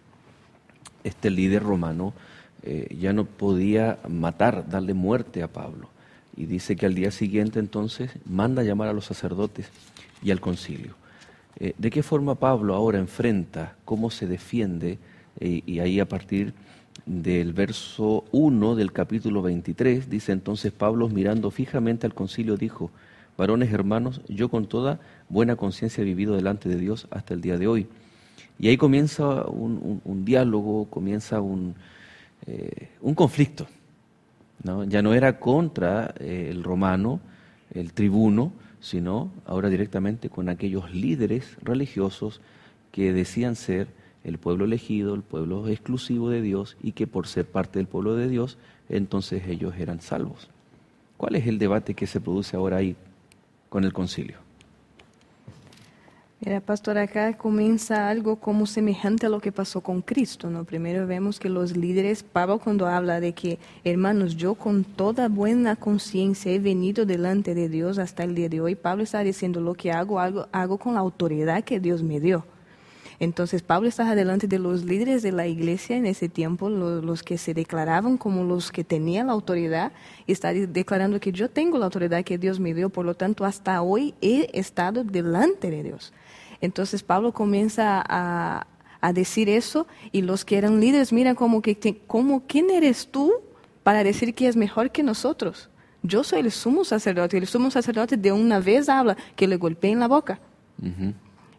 este líder romano eh, ya no podía matar, darle muerte a Pablo. Y dice que al día siguiente entonces manda llamar a los sacerdotes y al concilio. Eh, ¿De qué forma Pablo ahora enfrenta, cómo se defiende? Eh, y ahí a partir del verso uno del capítulo veintitrés, dice entonces Pablo, mirando fijamente al concilio, dijo, varones hermanos, yo con toda buena conciencia he vivido delante de Dios hasta el día de hoy. Y ahí comienza un, un, un diálogo, comienza un, eh, un conflicto, ¿no? Ya no era contra eh, el romano, el tribuno, sino ahora directamente con aquellos líderes religiosos que decían ser el pueblo elegido, el pueblo exclusivo de Dios, y que por ser parte del pueblo de Dios, entonces ellos eran salvos. ¿Cuál es el debate que se produce ahora ahí con el concilio? Mira, pastor, acá comienza algo como semejante a lo que pasó con Cristo, ¿no? Primero vemos que los líderes, Pablo cuando habla de que, hermanos, yo con toda buena conciencia he venido delante de Dios hasta el día de hoy, Pablo está diciendo lo que hago, hago, hago con la autoridad que Dios me dio. Entonces Pablo estaba delante de los líderes de la iglesia en ese tiempo, los, los que se declaraban como los que tenían la autoridad, y está declarando que yo tengo la autoridad que Dios me dio, por lo tanto hasta hoy he estado delante de Dios. Entonces Pablo comienza a, a decir eso, y los que eran líderes miran como que, como, ¿quién eres tú para decir que es mejor que nosotros? Yo soy el sumo sacerdote, y el sumo sacerdote de una vez habla que le golpeen la boca. Uh-huh.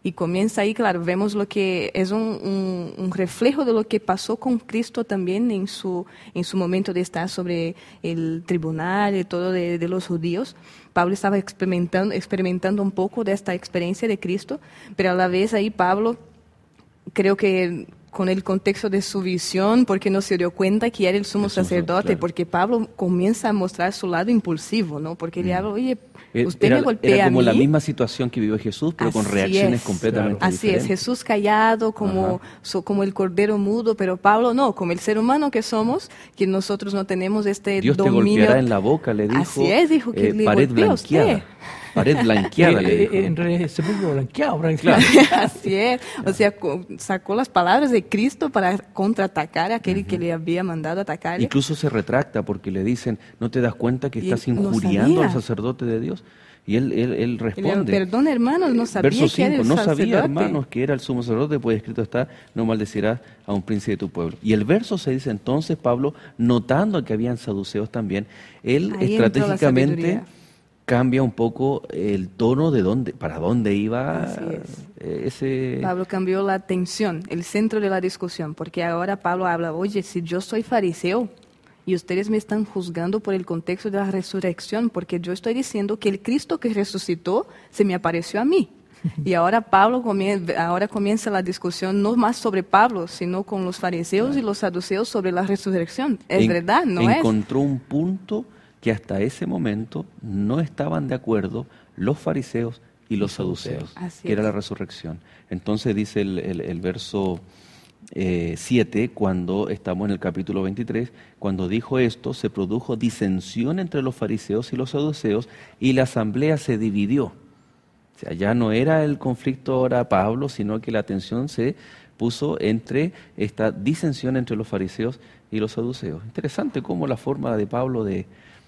Y comienza ahí, claro, vemos lo que es un, un, un reflejo de lo que pasó con Cristo también en su, en su momento de estar sobre el tribunal y todo de, de los judíos. Pablo estaba experimentando, experimentando un poco de esta experiencia de Cristo, pero a la vez ahí Pablo, creo que con el contexto de su visión, porque no se dio cuenta que era el sumo el sumo, sacerdote, claro. porque Pablo comienza a mostrar su lado impulsivo, ¿no? Porque mm. le habla, oye, usted era, me golpea era como a mí. la misma situación que vivió Jesús, pero Así con reacciones es. completamente Así diferentes. es, Jesús callado, como, so, como el cordero mudo, pero Pablo no, como el ser humano que somos, que nosotros no tenemos este Dios dominio. Dios te golpeará en la boca, le dijo. Así es, dijo que eh, le pared golpea a blanqueada. usted. Pared blanqueada, Eh, le dijo. eh, en realidad, sepulcro blanqueado, Claro. blanqueado. Así es, o sea, co- sacó las palabras de Cristo para contraatacar a aquel Ujú. que le había mandado atacar. Incluso se retracta porque le dicen, ¿no te das cuenta que Y estás él no injuriando sabía. al sacerdote de Dios? Y él, él, él Y le dijo, responde. perdón, hermanos, no sabía Verso que era cinco, el no sabía, sacerdote. hermanos, que era el sumo sacerdote, pues escrito está, no maldecirás a un príncipe de tu pueblo. Y el verso se dice, entonces Pablo, notando que habían saduceos también, él Ahí entró la estratégicamente sabiduría. cambia un poco el tono de dónde, para dónde iba Así es. eh, ese... Pablo cambió la atención, el centro de la discusión, porque ahora Pablo habla, oye, si yo soy fariseo y ustedes me están juzgando por el contexto de la resurrección, porque yo estoy diciendo que el Cristo que resucitó se me apareció a mí. Y ahora Pablo comienza, ahora comienza la discusión no más sobre Pablo, sino con los fariseos y los saduceos sobre la resurrección. Es En- verdad, ¿no es? encontró un punto que hasta ese momento no estaban de acuerdo los fariseos y los saduceos, Así que era es. la resurrección. Entonces dice el, el- el verso siete, cuando estamos en el capítulo veintitrés, cuando dijo esto, se produjo disensión entre los fariseos y los saduceos y la asamblea se dividió. O sea, ya no era el conflicto ahora Pablo, sino que la atención se puso entre esta disensión entre los fariseos y los saduceos. Interesante cómo la forma de Pablo de,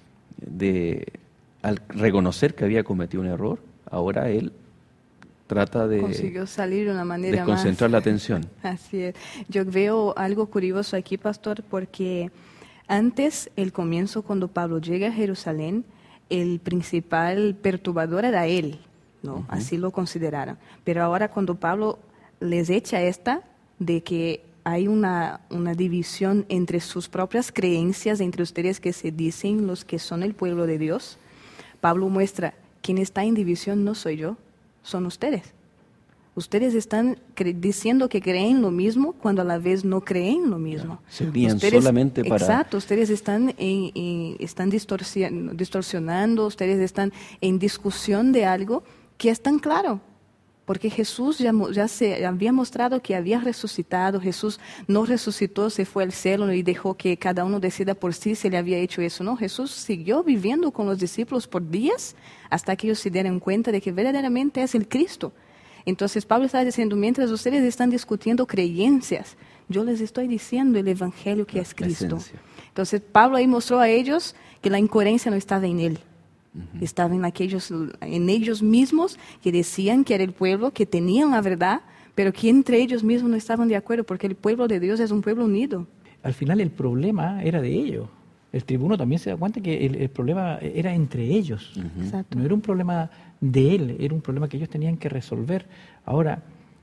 de al reconocer que había cometido un error, ahora él trata de Consiguió salir de una manera más... desconcentrar la atención. Así es. Yo veo algo curioso aquí, pastor, porque antes, el comienzo, cuando Pablo llega a Jerusalén, el principal perturbador era él, ¿no? Ujú. Así lo consideraron. Pero ahora cuando Pablo les echa esta de que hay una, una división entre sus propias creencias, entre ustedes que se dicen los que son el pueblo de Dios, Pablo muestra, quien está en división no soy yo, son ustedes. Ustedes están cre- diciendo que creen lo mismo cuando a la vez no creen lo mismo. Se unían Ustedes- solamente para... Exacto, ustedes están, en, en- están distorsi- distorsionando, ustedes están en discusión de algo que es tan claro. Porque Jesús ya, mo- ya se había mostrado que había resucitado. Jesús no resucitó, se fue al cielo y dejó que cada uno decida por sí si le había hecho eso. No, Jesús siguió viviendo con los discípulos por días hasta que ellos se dieran cuenta de que verdaderamente es el Cristo. Entonces Pablo está diciendo, mientras ustedes están discutiendo creencias, yo les estoy diciendo el Evangelio que La es Cristo. esencia. Entonces Pablo ahí mostró a ellos que la incoherencia no estaba en él. Estaba en, aquellos, en ellos mismos que decían que era el pueblo, que tenían la verdad, pero que entre ellos mismos no estaban de acuerdo, porque el pueblo de Dios es un pueblo unido. Al final el problema era de ellos. El tribuno también se da cuenta que el, el problema era entre ellos. Ujú. Exacto. No era un problema de él, era un problema que ellos tenían que resolver. Ahora,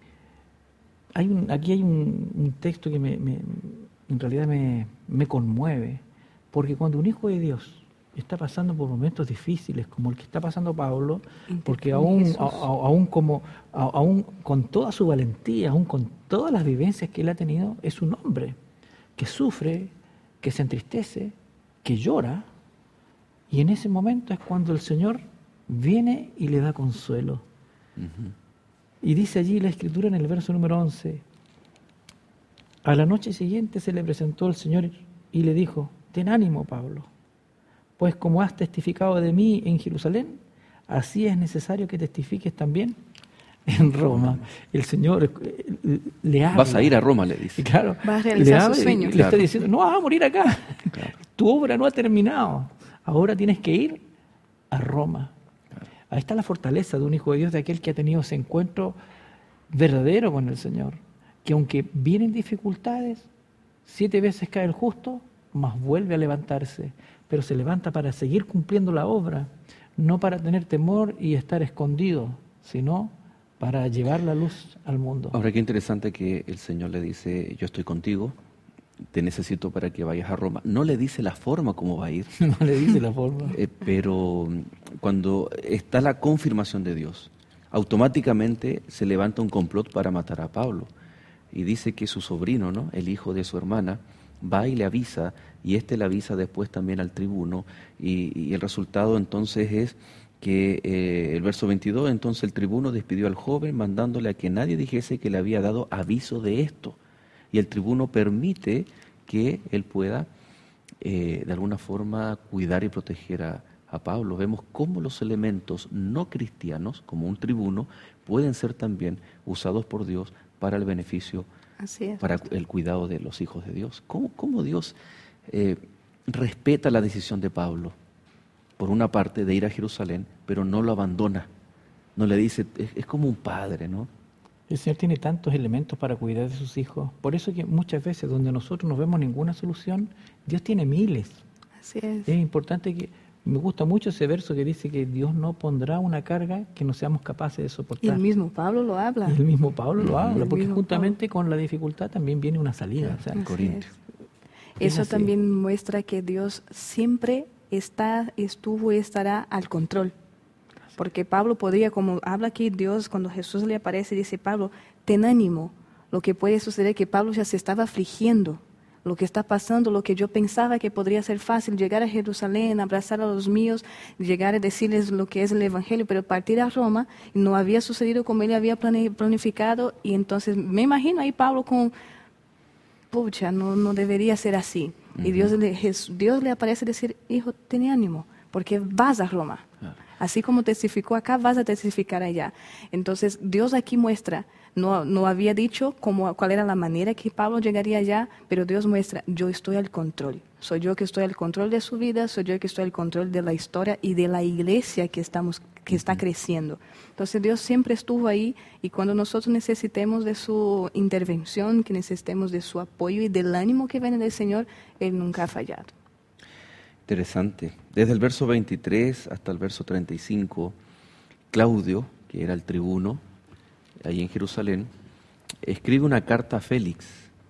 hay un, aquí hay un, un texto que me, me- en realidad me, me conmueve, porque cuando un hijo de Dios está pasando por momentos difíciles, como el que está pasando Pablo, porque aún, Jesús. a- a- aún, como, a- aún con toda su valentía, aún con todas las vivencias que él ha tenido, es un hombre que sufre, que se entristece, que llora, y en ese momento es cuando el Señor viene y le da consuelo. Ujú. Y dice allí la Escritura en el verso número once, a la noche siguiente se le presentó el Señor y le dijo, ten ánimo, Pablo, pues como has testificado de mí en Jerusalén, así es necesario que testifiques también en Roma. El Señor eh, le habla. Vas a ir a Roma, le Y dice. claro, Va a realizar le su habla y sueño. le Claro. está diciendo, no vas a morir acá, Claro. tu obra no ha terminado, ahora tienes que ir a Roma. Ahí está la fortaleza de un hijo de Dios, de aquel que ha tenido ese encuentro verdadero con el Señor, que aunque vienen dificultades, siete veces cae el justo, mas vuelve a levantarse, pero se levanta para seguir cumpliendo la obra, no para tener temor y estar escondido, sino para llevar la luz al mundo. Ahora, qué interesante que el Señor le dice, yo estoy contigo, te necesito para que vayas a Roma. No le dice la forma como va a ir. No le dice la forma. Eh, pero cuando está la confirmación de Dios, automáticamente se levanta un complot para matar a Pablo. Y dice que su sobrino, ¿no?, el hijo de su hermana, va y le avisa, y este le avisa después también al tribuno, y, y el resultado entonces es que eh, el verso veintidós, entonces el tribuno despidió al joven mandándole a que nadie dijese que le había dado aviso de esto. Y el tribuno permite que él pueda eh, de alguna forma cuidar y proteger a, a Pablo. Vemos cómo los elementos no cristianos, como un tribuno, pueden ser también usados por Dios para el beneficio, Así es. para el cuidado de los hijos de Dios. ¿Cómo, cómo Dios eh, respeta la decisión de Pablo? Por una parte, de ir a Jerusalén, pero no lo abandona. No le dice, es, es como un padre, ¿no? El Señor tiene tantos elementos para cuidar de sus hijos. Por eso que muchas veces donde nosotros no vemos ninguna solución, Dios tiene miles. Así es. Es importante que, me gusta mucho ese verso que dice que Dios no pondrá una carga que no seamos capaces de Y soportar. el mismo Pablo lo habla. Y el mismo Pablo lo habla, El porque mismo juntamente con la dificultad también viene una salida. O sea, Así Corintios. es Eso así. también muestra que Dios siempre está, estuvo y estará al control. Porque Pablo podría, como habla aquí Dios, cuando Jesús le aparece, dice, Pablo, ten ánimo. Lo que puede suceder es que Pablo ya se estaba afligiendo. Lo que está pasando, lo que yo pensaba que podría ser fácil, llegar a Jerusalén, abrazar a los míos, llegar a decirles lo que es el Evangelio, pero partir a Roma no había sucedido como él había plane- planificado. Y entonces me imagino ahí Pablo con, pucha, no, no debería ser así. Uh-huh. Y Dios le, Jesús, Dios le aparece decir, hijo, ten ánimo, porque vas a Roma. Uh-huh. Así como testificó acá, vas a testificar allá. Entonces, Dios aquí muestra, no, no había dicho cómo, cuál era la manera que Pablo llegaría allá, pero Dios muestra, yo estoy al control. Soy yo que estoy al control de su vida, soy yo que estoy al control de la historia y de la iglesia que, estamos, que está creciendo. Entonces, Dios siempre estuvo ahí, y cuando nosotros necesitemos de su intervención, que necesitemos de su apoyo y del ánimo que viene del Señor, Él nunca ha fallado. Interesante. Desde el verso veintitrés hasta el verso treinta y cinco, Claudio, que era el tribuno, ahí en Jerusalén, escribe una carta a Félix.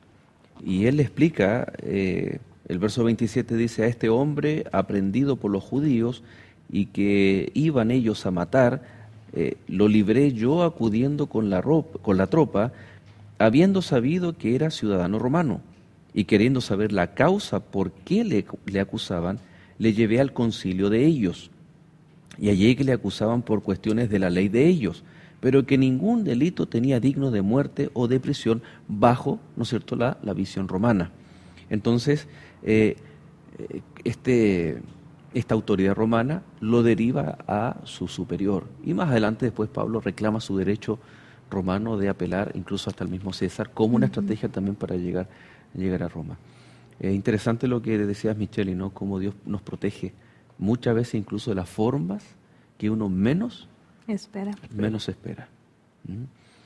Y él le explica, eh, el verso veintisiete dice, a este hombre aprendido por los judíos y que iban ellos a matar, eh, lo libré yo acudiendo con la, ropa, con la tropa, habiendo sabido que era ciudadano romano. Y queriendo saber la causa por qué le, le acusaban, le llevé al concilio de ellos. Y hallé que le acusaban por cuestiones de la ley de ellos, pero que ningún delito tenía digno de muerte o de prisión bajo, ¿no es cierto?, la, la visión romana. Entonces, eh, este, esta autoridad romana lo deriva a su superior. Y más adelante después Pablo reclama su derecho romano de apelar incluso hasta el mismo César como una estrategia también para llegar llegar a Roma. Es interesante lo que decías, Micheli, ¿no? Cómo Dios nos protege muchas veces incluso de las formas que uno menos espera. Menos espera. ¿Mm?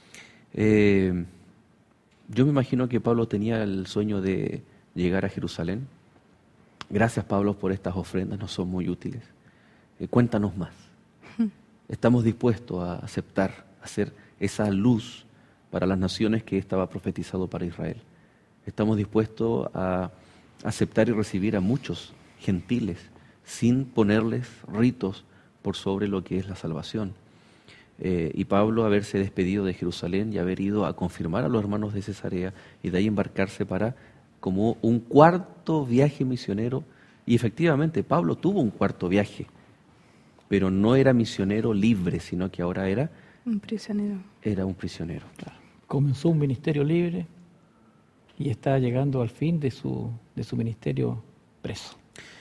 Eh, yo me imagino que Pablo tenía el sueño de llegar a Jerusalén. Gracias, Pablo, por estas ofrendas, nos son muy útiles. Eh, cuéntanos más. Estamos dispuestos a aceptar, a ser esa luz para las naciones que estaba profetizado para Israel. Estamos dispuestos a aceptar y recibir a muchos gentiles sin ponerles ritos por sobre lo que es la salvación. Eh, y Pablo haberse despedido de Jerusalén y haber ido a confirmar a los hermanos de Cesarea y de ahí embarcarse para como un cuarto viaje misionero. Y efectivamente Pablo tuvo un cuarto viaje, pero no era misionero libre, sino que ahora era un prisionero. Era un prisionero. Claro. Comenzó un ministerio libre y está llegando al fin de su, de su ministerio preso.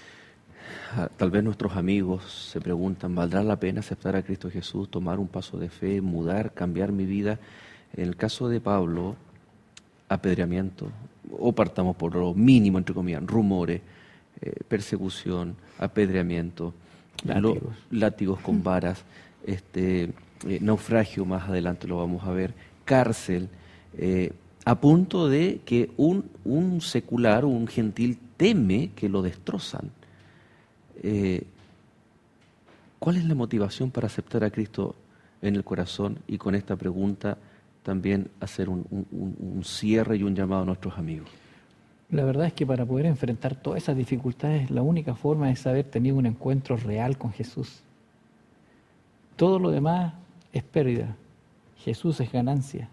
Tal vez nuestros amigos se preguntan, ¿valdrá la pena aceptar a Cristo Jesús, tomar un paso de fe, mudar, cambiar mi vida? En el caso de Pablo, apedreamiento, o partamos por lo mínimo, entre comillas, rumores, eh, persecución, apedreamiento, látigos, lo, látigos con varas, este, eh, naufragio, más adelante lo vamos a ver, cárcel, eh, a punto de que un, un secular, un gentil, teme que lo destrozan. Eh, ¿Cuál es la motivación para aceptar a Cristo en el corazón y con esta pregunta también hacer un, un, un cierre y un llamado a nuestros amigos. La verdad es que para poder enfrentar todas esas dificultades, la única forma es haber tenido un encuentro real con Jesús. Todo lo demás es pérdida. Jesús es ganancia.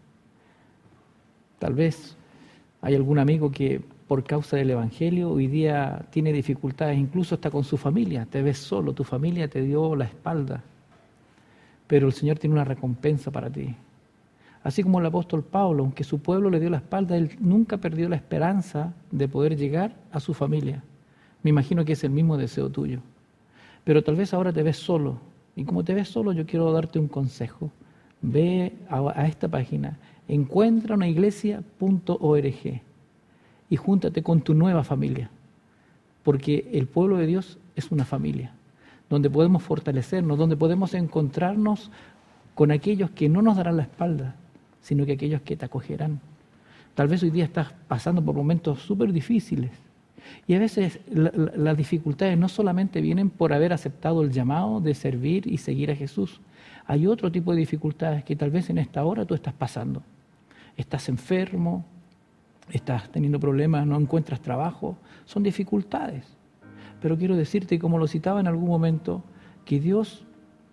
Tal vez hay algún amigo que por causa del Evangelio hoy día tiene dificultades, incluso hasta con su familia. Te ves solo, tu familia te dio la espalda. Pero el Señor tiene una recompensa para ti. Así como el apóstol Pablo, aunque su pueblo le dio la espalda, él nunca perdió la esperanza de poder llegar a su familia. Me imagino que es el mismo deseo tuyo. Pero tal vez ahora te ves solo. Y como te ves solo, yo quiero darte un consejo. Ve a, a esta página, encuentra una iglesia punto org y júntate con tu nueva familia. Porque el pueblo de Dios es una familia, donde podemos fortalecernos, donde podemos encontrarnos con aquellos que no nos darán la espalda, sino que aquellos que te acogerán. Tal vez hoy día estás pasando por momentos súper difíciles y a veces la, la, las dificultades no solamente vienen por haber aceptado el llamado de servir y seguir a Jesús. Hay otro tipo de dificultades que tal vez en esta hora tú estás pasando. Estás enfermo, estás teniendo problemas, no encuentras trabajo. Son dificultades. Pero quiero decirte, como lo citaba en algún momento, que Dios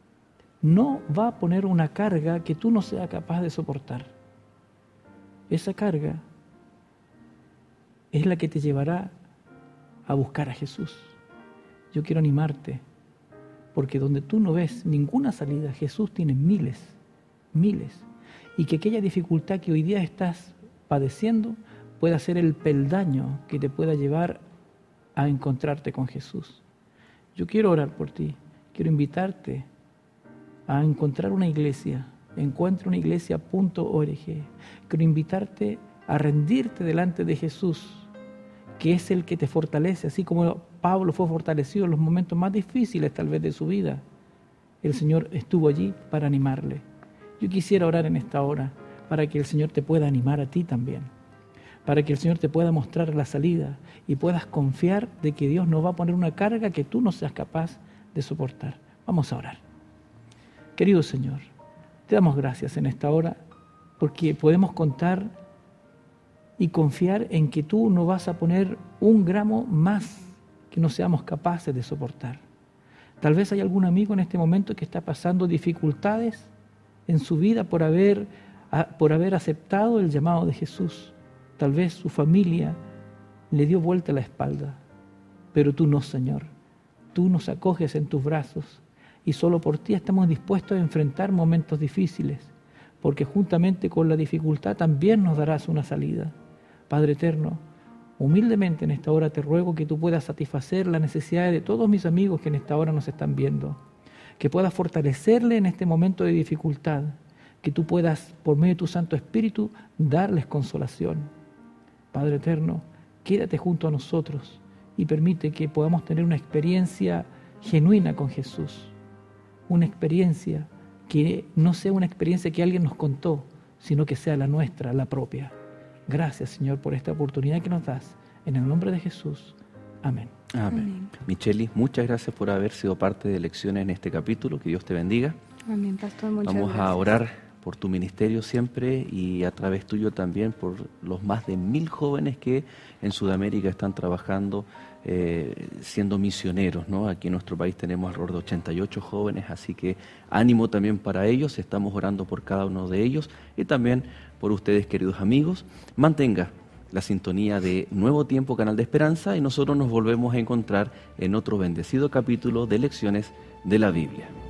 no va a poner una carga que tú no seas capaz de soportar. Esa carga es la que te llevará a buscar a Jesús. Yo quiero animarte, porque donde tú no ves ninguna salida, Jesús tiene miles, miles. Y que aquella dificultad que hoy día estás padeciendo pueda ser el peldaño que te pueda llevar a encontrarte con Jesús. Yo quiero orar por ti, quiero invitarte a encontrar una iglesia, encuentra una iglesia punto org. Quiero invitarte a rendirte delante de Jesús, que es el que te fortalece, así como Pablo fue fortalecido en los momentos más difíciles tal vez de su vida. El Señor estuvo allí para animarle. Yo quisiera orar en esta hora para que el Señor te pueda animar a ti también, para que el Señor te pueda mostrar la salida y puedas confiar de que Dios no va a poner una carga que tú no seas capaz de soportar. Vamos a orar. Querido Señor, te damos gracias en esta hora porque podemos contar y confiar en que tú no vas a poner un gramo más que no seamos capaces de soportar. Tal vez hay algún amigo en este momento que está pasando dificultades en su vida por haber, por haber aceptado el llamado de Jesús. Tal vez su familia le dio vuelta la espalda, pero tú no, Señor. Tú nos acoges en tus brazos y solo por ti estamos dispuestos a enfrentar momentos difíciles, porque juntamente con la dificultad también nos darás una salida. Padre eterno, humildemente en esta hora te ruego que tú puedas satisfacer las necesidades de todos mis amigos que en esta hora nos están viendo, que puedas fortalecerle en este momento de dificultad, que tú puedas, por medio de tu Santo Espíritu, darles consolación. Padre eterno, quédate junto a nosotros y permite que podamos tener una experiencia genuina con Jesús, una experiencia que no sea una experiencia que alguien nos contó, sino que sea la nuestra, la propia. Gracias, Señor, por esta oportunidad que nos das. En el nombre de Jesús. Amén. Amén. Amén. Micheli, muchas gracias por haber sido parte de Lecciones en este capítulo. Que Dios te bendiga. Amén, Pastor. Muchas Vamos gracias. a orar por tu ministerio siempre y a través tuyo también por los más de mil jóvenes que en Sudamérica están trabajando eh, siendo misioneros, ¿no? Aquí en nuestro país tenemos alrededor de ochenta y ocho jóvenes, así que ánimo también para ellos. Estamos orando por cada uno de ellos y también por ustedes, queridos amigos. Mantenga la sintonía de Nuevo Tiempo, Canal de Esperanza, y nosotros nos volvemos a encontrar en otro bendecido capítulo de Lecciones de la Biblia.